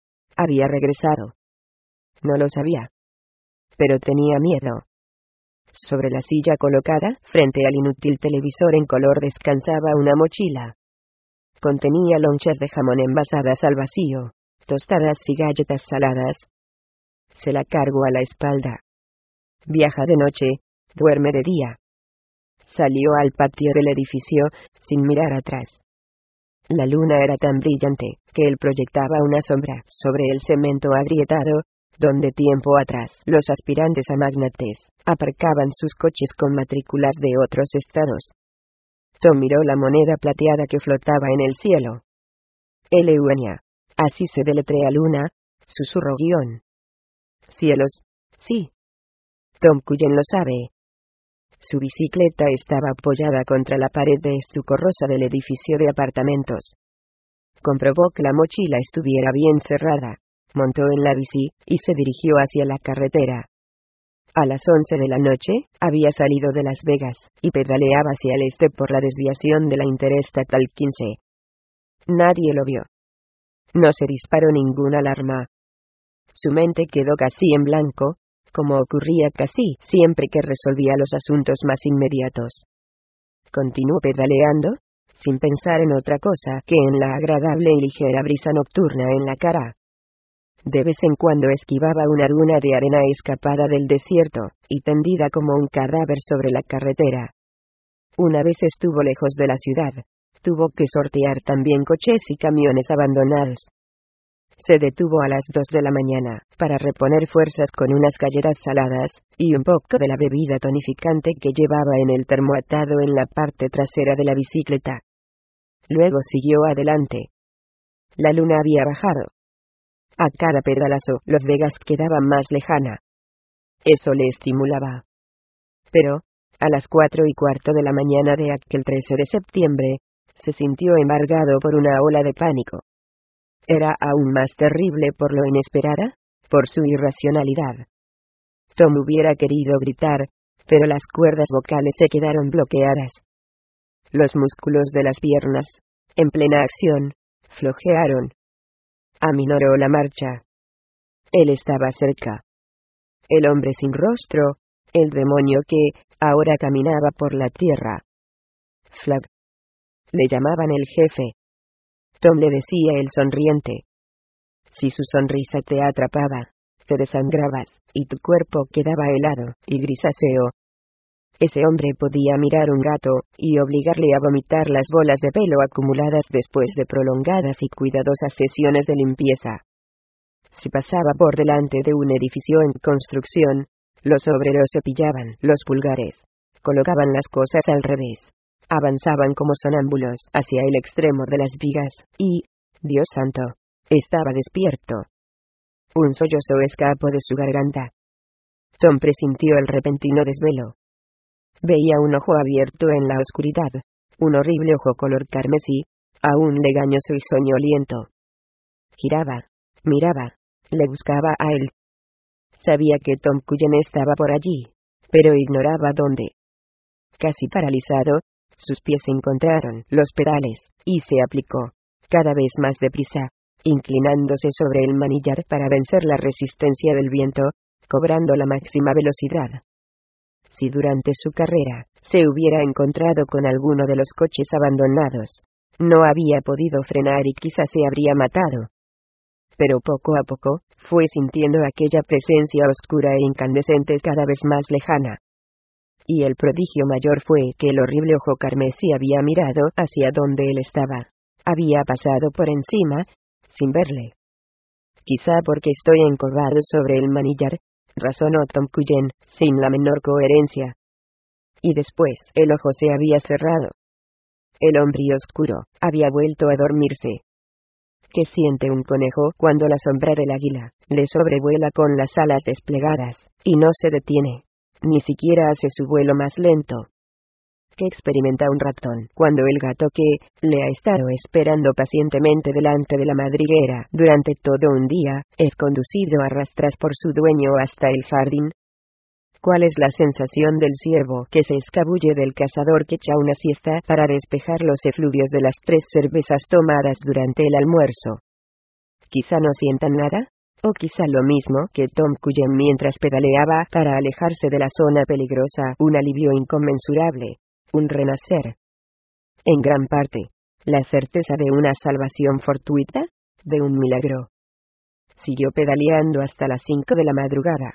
Había regresado. No lo sabía. Pero tenía miedo. Sobre la silla colocada, frente al inútil televisor en color, descansaba una mochila. Contenía lonchas de jamón envasadas al vacío, tostadas y galletas saladas. Se la cargó a la espalda. Viaja de noche, duerme de día. Salió al patio del edificio, sin mirar atrás. La luna era tan brillante, que él proyectaba una sombra sobre el cemento agrietado, donde tiempo atrás los aspirantes a magnates aparcaban sus coches con matrículas de otros estados. Tom miró la moneda plateada que flotaba en el cielo. Eleuenia. Así se deletrea luna, susurró guión. Cielos, sí. Tom Cullen lo sabe. Su bicicleta estaba apoyada contra la pared de estuco rosa del edificio de apartamentos. Comprobó que la mochila estuviera bien cerrada, montó en la bici, y se dirigió hacia la carretera. A las once de la noche, había salido de Las Vegas, y pedaleaba hacia el este por la desviación de la Interestatal quince. Nadie lo vio. No se disparó ninguna alarma. Su mente quedó casi en blanco, como ocurría casi siempre que resolvía los asuntos más inmediatos. Continuó pedaleando, sin pensar en otra cosa que en la agradable y ligera brisa nocturna en la cara. De vez en cuando esquivaba una duna de arena escapada del desierto, y tendida como un cadáver sobre la carretera. Una vez estuvo lejos de la ciudad. Tuvo que sortear también coches y camiones abandonados. Se detuvo a las dos de la mañana, para reponer fuerzas con unas galletas saladas, y un poco de la bebida tonificante que llevaba en el termo atado en la parte trasera de la bicicleta. Luego siguió adelante. La luna había bajado. A cada pedalazo, Las Vegas quedaba más lejana. Eso le estimulaba. Pero, a las cuatro y cuarto de la mañana de aquel trece de septiembre, se sintió embargado por una ola de pánico. Era aún más terrible por lo inesperada, por su irracionalidad. Tom hubiera querido gritar, pero las cuerdas vocales se quedaron bloqueadas. Los músculos de las piernas, en plena acción, flojearon. Aminoró la marcha. Él estaba cerca. El hombre sin rostro, el demonio que, ahora caminaba por la tierra. Flag. Le llamaban el jefe. Tom le decía el sonriente. Si su sonrisa te atrapaba, te desangrabas, y tu cuerpo quedaba helado y grisáceo. Ese hombre podía mirar un gato, y obligarle a vomitar las bolas de pelo acumuladas después de prolongadas y cuidadosas sesiones de limpieza. Si pasaba por delante de un edificio en construcción, los obreros cepillaban los pulgares, colocaban las cosas al revés, avanzaban como sonámbulos hacia el extremo de las vigas, y, Dios santo. Estaba despierto. Un sollozo escapó de su garganta. Tom presintió el repentino desvelo. Veía un ojo abierto en la oscuridad, un horrible ojo color carmesí, aún legañoso y soñoliento. Giraba, miraba, le buscaba a él. Sabía que Tom Cullen estaba por allí, pero ignoraba dónde. Casi paralizado, sus pies encontraron los pedales, y se aplicó, cada vez más deprisa, inclinándose sobre el manillar para vencer la resistencia del viento, cobrando la máxima velocidad. Si durante su carrera se hubiera encontrado con alguno de los coches abandonados, no había podido frenar y quizás se habría matado. Pero poco a poco, fue sintiendo aquella presencia oscura e incandescente cada vez más lejana. Y el prodigio mayor fue que el horrible ojo carmesí había mirado hacia donde él estaba. Había pasado por encima, sin verle. Quizá porque estoy encorvado sobre el manillar, razonó Tom Cullen, sin la menor coherencia. Y después, el ojo se había cerrado. El hombre oscuro había vuelto a dormirse. ¿Qué siente un conejo cuando la sombra del águila le sobrevuela con las alas desplegadas, y no se detiene? Ni siquiera hace su vuelo más lento. ¿Qué experimenta un ratón cuando el gato que le ha estado esperando pacientemente delante de la madriguera durante todo un día es conducido a rastras por su dueño hasta el jardín? ¿Cuál es la sensación del ciervo que se escabulle del cazador que echa una siesta para despejar los efluvios de las tres cervezas tomadas durante el almuerzo? Quizá no sientan nada, o quizá lo mismo que Tom Cullen mientras pedaleaba para alejarse de la zona peligrosa, un alivio inconmensurable, un renacer. En gran parte, la certeza de una salvación fortuita, de un milagro. Siguió pedaleando hasta las cinco de la madrugada.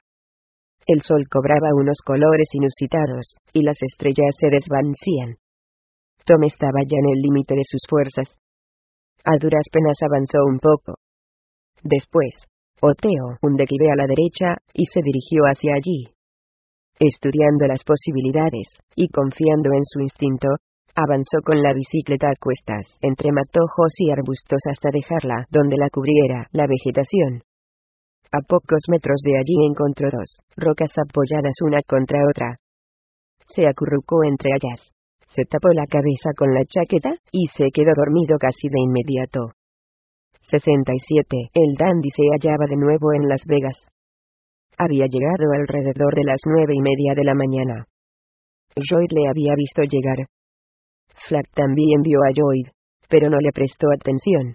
El sol cobraba unos colores inusitados, y las estrellas se desvanecían. Tom estaba ya en el límite de sus fuerzas. A duras penas avanzó un poco. Después, oteó un declive a la derecha, y se dirigió hacia allí. Estudiando las posibilidades, y confiando en su instinto, avanzó con la bicicleta a cuestas, entre matojos y arbustos hasta dejarla donde la cubriera la vegetación. A pocos metros de allí encontró dos rocas apoyadas una contra otra. Se acurrucó entre ellas, se tapó la cabeza con la chaqueta, y se quedó dormido casi de inmediato. sesenta y siete. El dandy se hallaba de nuevo en Las Vegas. Había llegado alrededor de las nueve y media de la mañana. Lloyd le había visto llegar. Flag también vio a Lloyd, pero no le prestó atención.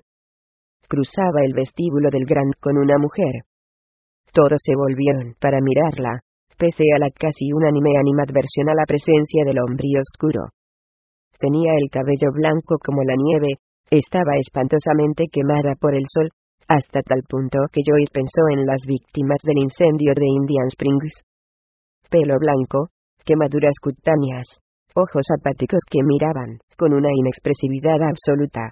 Cruzaba el vestíbulo del Grand con una mujer. Todos se volvieron para mirarla, pese a la casi unánime animadversión a la presencia del hombre oscuro. Tenía el cabello blanco como la nieve, estaba espantosamente quemada por el sol, hasta tal punto que Lloyd pensó en las víctimas del incendio de Indian Springs. Pelo blanco, quemaduras cutáneas, ojos apáticos que miraban, con una inexpresividad absoluta.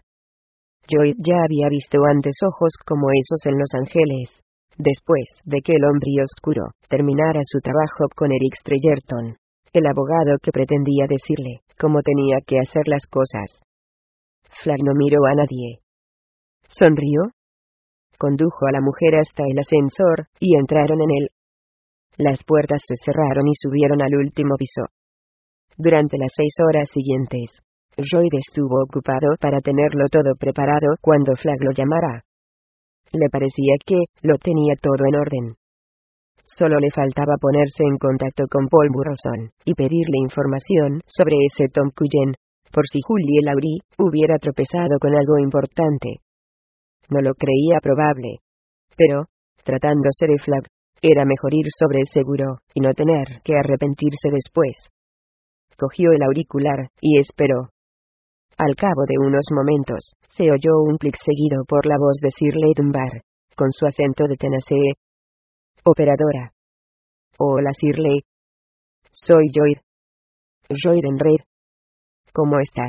Lloyd ya había visto antes ojos como esos en Los Ángeles, después de que el hombre oscuro terminara su trabajo con Eric Strellerton, el abogado que pretendía decirle cómo tenía que hacer las cosas. Flag no miró a nadie. Sonrió. Condujo a la mujer hasta el ascensor, y entraron en él. Las puertas se cerraron y subieron al último piso. Durante las seis horas siguientes, Lloyd estuvo ocupado para tenerlo todo preparado cuando Flag lo llamara. Le parecía que lo tenía todo en orden. Solo le faltaba ponerse en contacto con Paul Burleson y pedirle información sobre ese Tom Cullen, por si Julie Laurie hubiera tropezado con algo importante. No lo creía probable. Pero, tratándose de Flag, era mejor ir sobre el seguro, y no tener que arrepentirse después. Cogió el auricular, y esperó. Al cabo de unos momentos, se oyó un clic seguido por la voz de Shirley Dunbar, con su acento de Tennessee. Operadora. Hola Shirley. Soy Lloyd. Lloyd en red. ¿Cómo estás?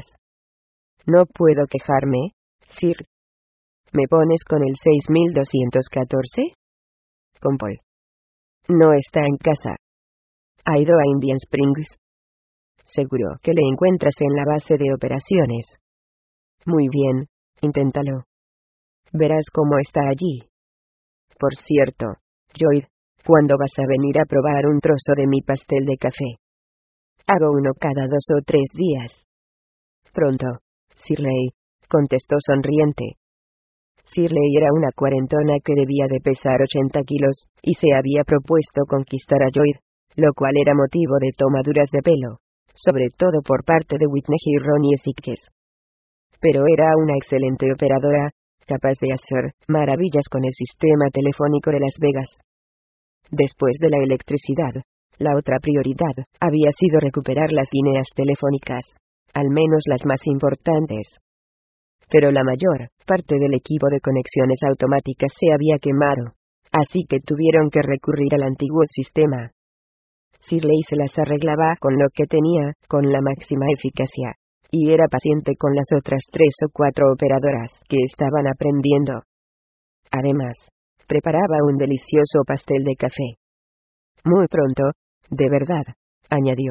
No puedo quejarme, Sir. ¿Me pones con el seis mil doscientos catorce? Con Paul. No está en casa. Ha ido a Indian Springs. Seguro que le encuentras en la base de operaciones. Muy bien, inténtalo. Verás cómo está allí. Por cierto, Lloyd, ¿cuándo vas a venir a probar un trozo de mi pastel de café? Hago uno cada dos o tres días. Pronto, Shirley, contestó sonriente. Shirley era una cuarentona que debía de pesar ochenta kilos, y se había propuesto conquistar a Lloyd, lo cual era motivo de tomaduras de pelo, sobre todo por parte de Whitney y Ronnie Sikes. Pero era una excelente operadora, capaz de hacer maravillas con el sistema telefónico de Las Vegas. Después de la electricidad, la otra prioridad había sido recuperar las líneas telefónicas, al menos las más importantes. Pero la mayor parte del equipo de conexiones automáticas se había quemado, así que tuvieron que recurrir al antiguo sistema. Shirley se las arreglaba con lo que tenía, con la máxima eficacia, y era paciente con las otras tres o cuatro operadoras que estaban aprendiendo. Además, preparaba un delicioso pastel de café. Muy pronto, de verdad, añadió.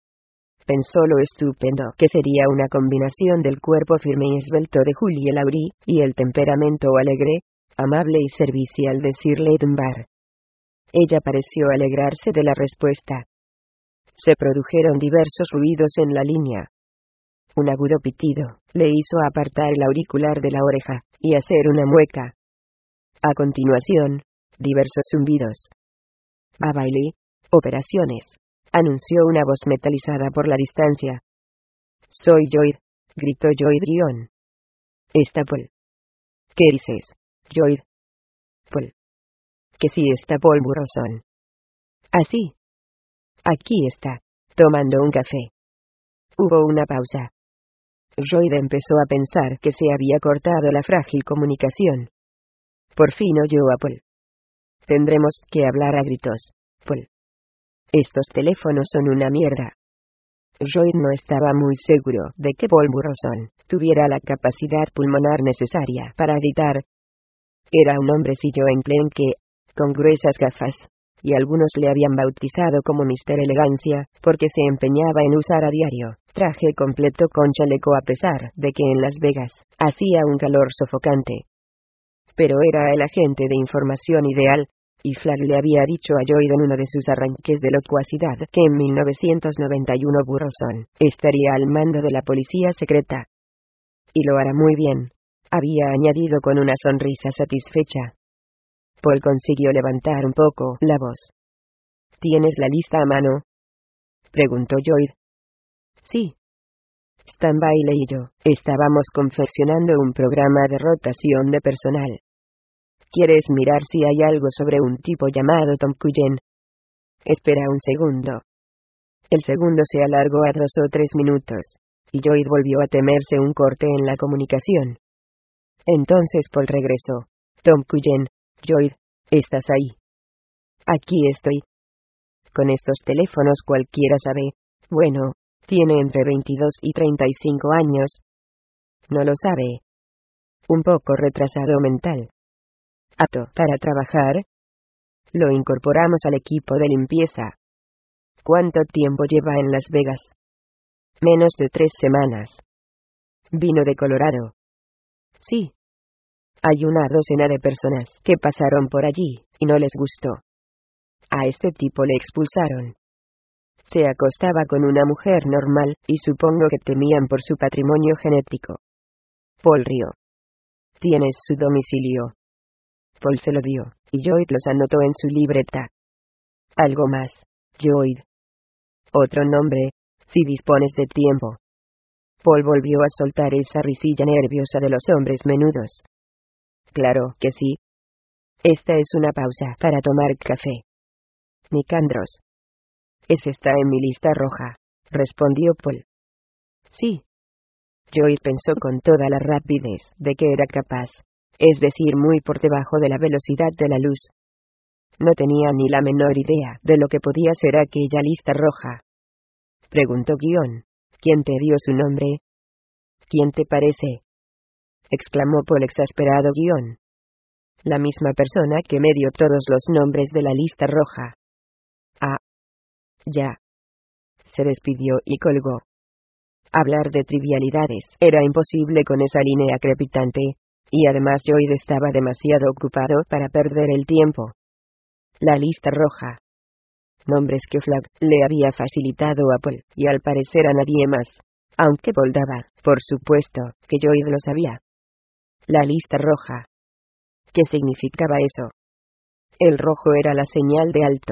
Pensó lo estupendo que sería una combinación del cuerpo firme y esbelto de Julie Laurie, y el temperamento alegre, amable y servicial de Shirley Dunbar. Ella pareció alegrarse de la respuesta. Se produjeron diversos ruidos en la línea. Un agudo pitido le hizo apartar el auricular de la oreja, y hacer una mueca. A continuación, diversos zumbidos. A Bailey, operaciones, anunció una voz metalizada por la distancia. Soy Lloyd, gritó Lloyd guión. ¿Está Paul? ¿Qué dices, Lloyd? Paul. Que sí está Paul Burroson. Así. Aquí está, tomando un café. Hubo una pausa. Lloyd empezó a pensar que se había cortado la frágil comunicación. Por fin oyó a Paul. Tendremos que hablar a gritos, Paul. Estos teléfonos son una mierda. Lloyd no estaba muy seguro de que Paul Burroson tuviera la capacidad pulmonar necesaria para gritar. Era un hombrecillo enclenque, con gruesas gafas, y algunos le habían bautizado como mister Elegancia, porque se empeñaba en usar a diario traje completo con chaleco a pesar de que en Las Vegas hacía un calor sofocante. Pero era el agente de información ideal, y Flagg le había dicho a Lloyd en uno de sus arranques de locuacidad que en mil novecientos noventa y uno Burroson estaría al mando de la policía secreta. Y lo hará muy bien, había añadido con una sonrisa satisfecha. Paul consiguió levantar un poco la voz. ¿Tienes la lista a mano?, preguntó Lloyd. Sí. Stan Bailey y yo estábamos confeccionando un programa de rotación de personal. ¿Quieres mirar si hay algo sobre un tipo llamado Tom Cullen? Espera un segundo. El segundo se alargó a dos o tres minutos, y Lloyd volvió a temerse un corte en la comunicación. Entonces Paul regresó. Tom Cullen, Lloyd, ¿estás ahí? Aquí estoy. Con estos teléfonos cualquiera sabe, bueno, tiene entre veintidós y treinta y cinco años. No lo sabe. Un poco retrasado mental. ¿Apto para trabajar? Lo incorporamos al equipo de limpieza. ¿Cuánto tiempo lleva en Las Vegas? Menos de tres semanas. ¿Vino de Colorado? Sí. Hay una docena de personas que pasaron por allí, y no les gustó. A este tipo le expulsaron. Se acostaba con una mujer normal, y supongo que temían por su patrimonio genético. Paul rió. ¿Tienes su domicilio? Paul se lo dio, y Lloyd los anotó en su libreta. Algo más, Lloyd. Otro nombre, si dispones de tiempo. Paul volvió a soltar esa risilla nerviosa de los hombres menudos. Claro que sí. Esta es una pausa para tomar café. Nicandros. Ese está en mi lista roja, respondió Paul. Sí. Lloyd pensó con toda la rapidez de que era capaz, es decir, muy por debajo de la velocidad de la luz. No tenía ni la menor idea de lo que podía ser aquella lista roja. Preguntó guión. ¿Quién te dio su nombre? ¿Quién te parece?, exclamó Paul exasperado guión. La misma persona que me dio todos los nombres de la lista roja. Ah. Ya. Se despidió y colgó. Hablar de trivialidades era imposible con esa línea crepitante, y además Lloyd estaba demasiado ocupado para perder el tiempo. La lista roja. Nombres que Flagg le había facilitado a Paul, y al parecer a nadie más, aunque Paul daba, por supuesto, que Lloyd lo sabía. La lista roja. ¿Qué significaba eso? El rojo era la señal de alto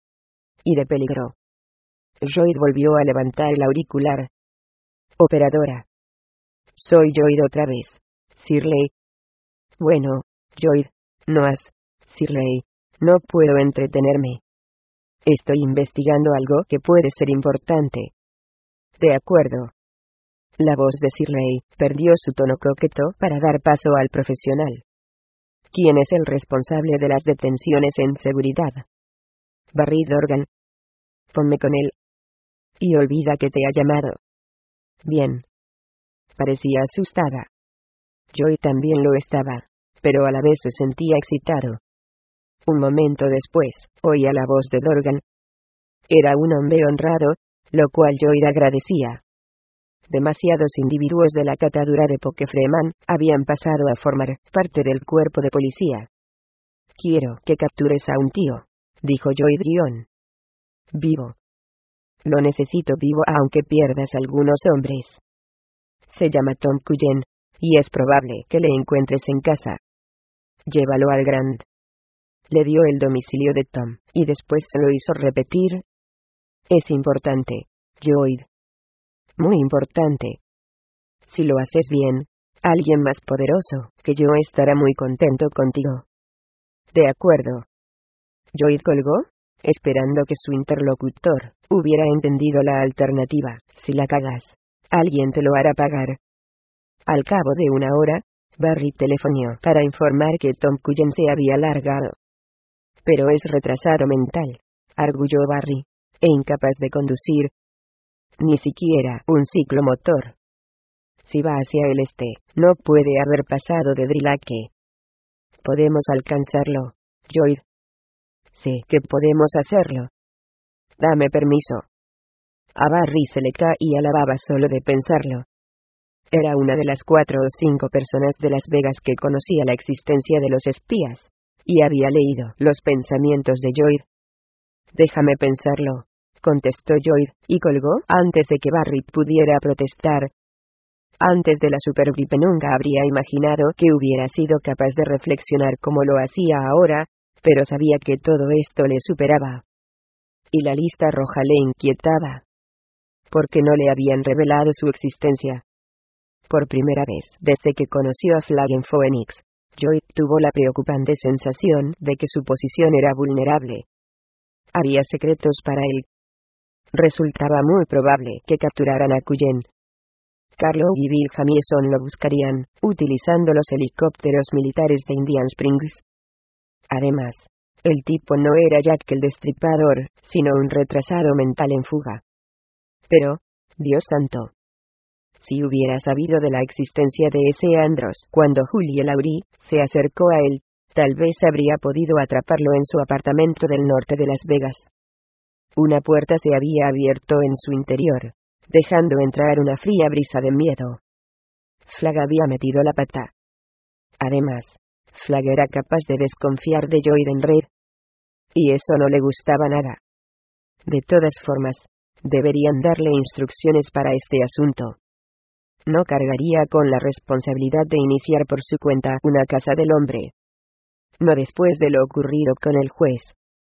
y de peligro. Lloyd volvió a levantar el auricular. Operadora. Soy Lloyd otra vez. Shirley. Bueno, Lloyd, no has... Shirley, no puedo entretenerme. Estoy investigando algo que puede ser importante. De acuerdo. La voz de Shirley perdió su tono coqueto para dar paso al profesional. ¿Quién es el responsable de las detenciones en seguridad? Barry Dorgan. Ponme con él. Y olvida que te ha llamado. Bien. Parecía asustada. Yo también lo estaba, pero a la vez se sentía excitado. Un momento después, oía la voz de Dorgan. Era un hombre honrado, lo cual Lloyd agradecía. Demasiados individuos de la catadura de Poquefreman habían pasado a formar parte del cuerpo de policía. Quiero que captures a un tío, dijo Lloyd guión. Vivo. Lo necesito vivo aunque pierdas algunos hombres. Se llama Tom Cullen, y es probable que le encuentres en casa. Llévalo al Grand. Le dio el domicilio de Tom, y después se lo hizo repetir. Es importante, Lloyd. Muy importante. Si lo haces bien, alguien más poderoso que yo estará muy contento contigo. De acuerdo. Lloyd colgó, esperando que su interlocutor hubiera entendido la alternativa. Si la cagas, alguien te lo hará pagar. Al cabo de una hora, Barry telefonió para informar que Tom Cullen se había largado. Pero es retrasado mental, arguyó Barry, e incapaz de conducir. Ni siquiera un ciclomotor. Si va hacia el este, no puede haber pasado de Drillake. Podemos alcanzarlo, Lloyd. Sé que podemos hacerlo. Dame permiso. A Barry se le caía la baba solo de pensarlo. Era una de las cuatro o cinco personas de Las Vegas que conocía la existencia de los espías, y había leído los pensamientos de Lloyd. Déjame pensarlo, contestó Lloyd, y colgó antes de que Barry pudiera protestar. Antes de la supergripe nunca habría imaginado que hubiera sido capaz de reflexionar como lo hacía ahora, pero sabía que todo esto le superaba. Y la lista roja le inquietaba. Porque no le habían revelado su existencia. Por primera vez desde que conoció a Flagg en Phoenix, Lloyd tuvo la preocupante sensación de que su posición era vulnerable. Había secretos para él. Resultaba muy probable que capturaran a Cullen. Carlo y Bill Jamieson lo buscarían, utilizando los helicópteros militares de Indian Springs. Además, el tipo no era Jack el Destripador, sino un retrasado mental en fuga. Pero, Dios santo. Si hubiera sabido de la existencia de ese Andros cuando Julie Laurie se acercó a él, tal vez habría podido atraparlo en su apartamento del norte de Las Vegas. Una puerta se había abierto en su interior, dejando entrar una fría brisa de miedo. Flagg había metido la pata. Además, Flagg era capaz de desconfiar de Lloyd en red. Y eso no le gustaba nada. De todas formas, deberían darle instrucciones para este asunto. No cargaría con la responsabilidad de iniciar por su cuenta una casa del hombre. No después de lo ocurrido con el juez.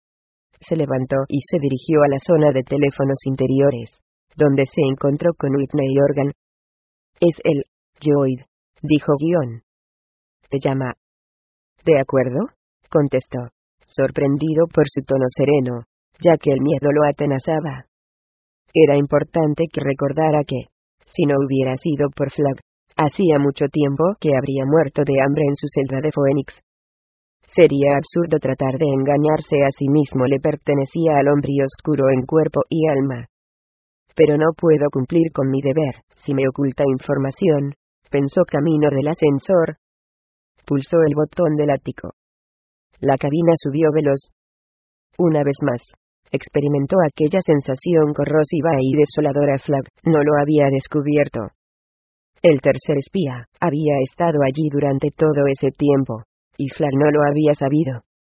Se levantó y se dirigió a la zona de teléfonos interiores, donde se encontró con Whitney Organ. Es él, Lloyd, dijo guión. ¿Te llama? De acuerdo, contestó, sorprendido por su tono sereno, ya que el miedo lo atenazaba. Era importante que recordara que, si no hubiera sido por Flagg, hacía mucho tiempo que habría muerto de hambre en su celda de Phoenix. Sería absurdo tratar de engañarse a sí mismo, le pertenecía al hombre oscuro en cuerpo y alma. Pero no puedo cumplir con mi deber si me oculta información, pensó camino del ascensor. Pulsó el botón del ático. La cabina subió veloz. Una vez más, experimentó aquella sensación corrosiva y desoladora. Flagg no lo había descubierto. El tercer espía había estado allí durante todo ese tiempo, y Flagg no lo había sabido.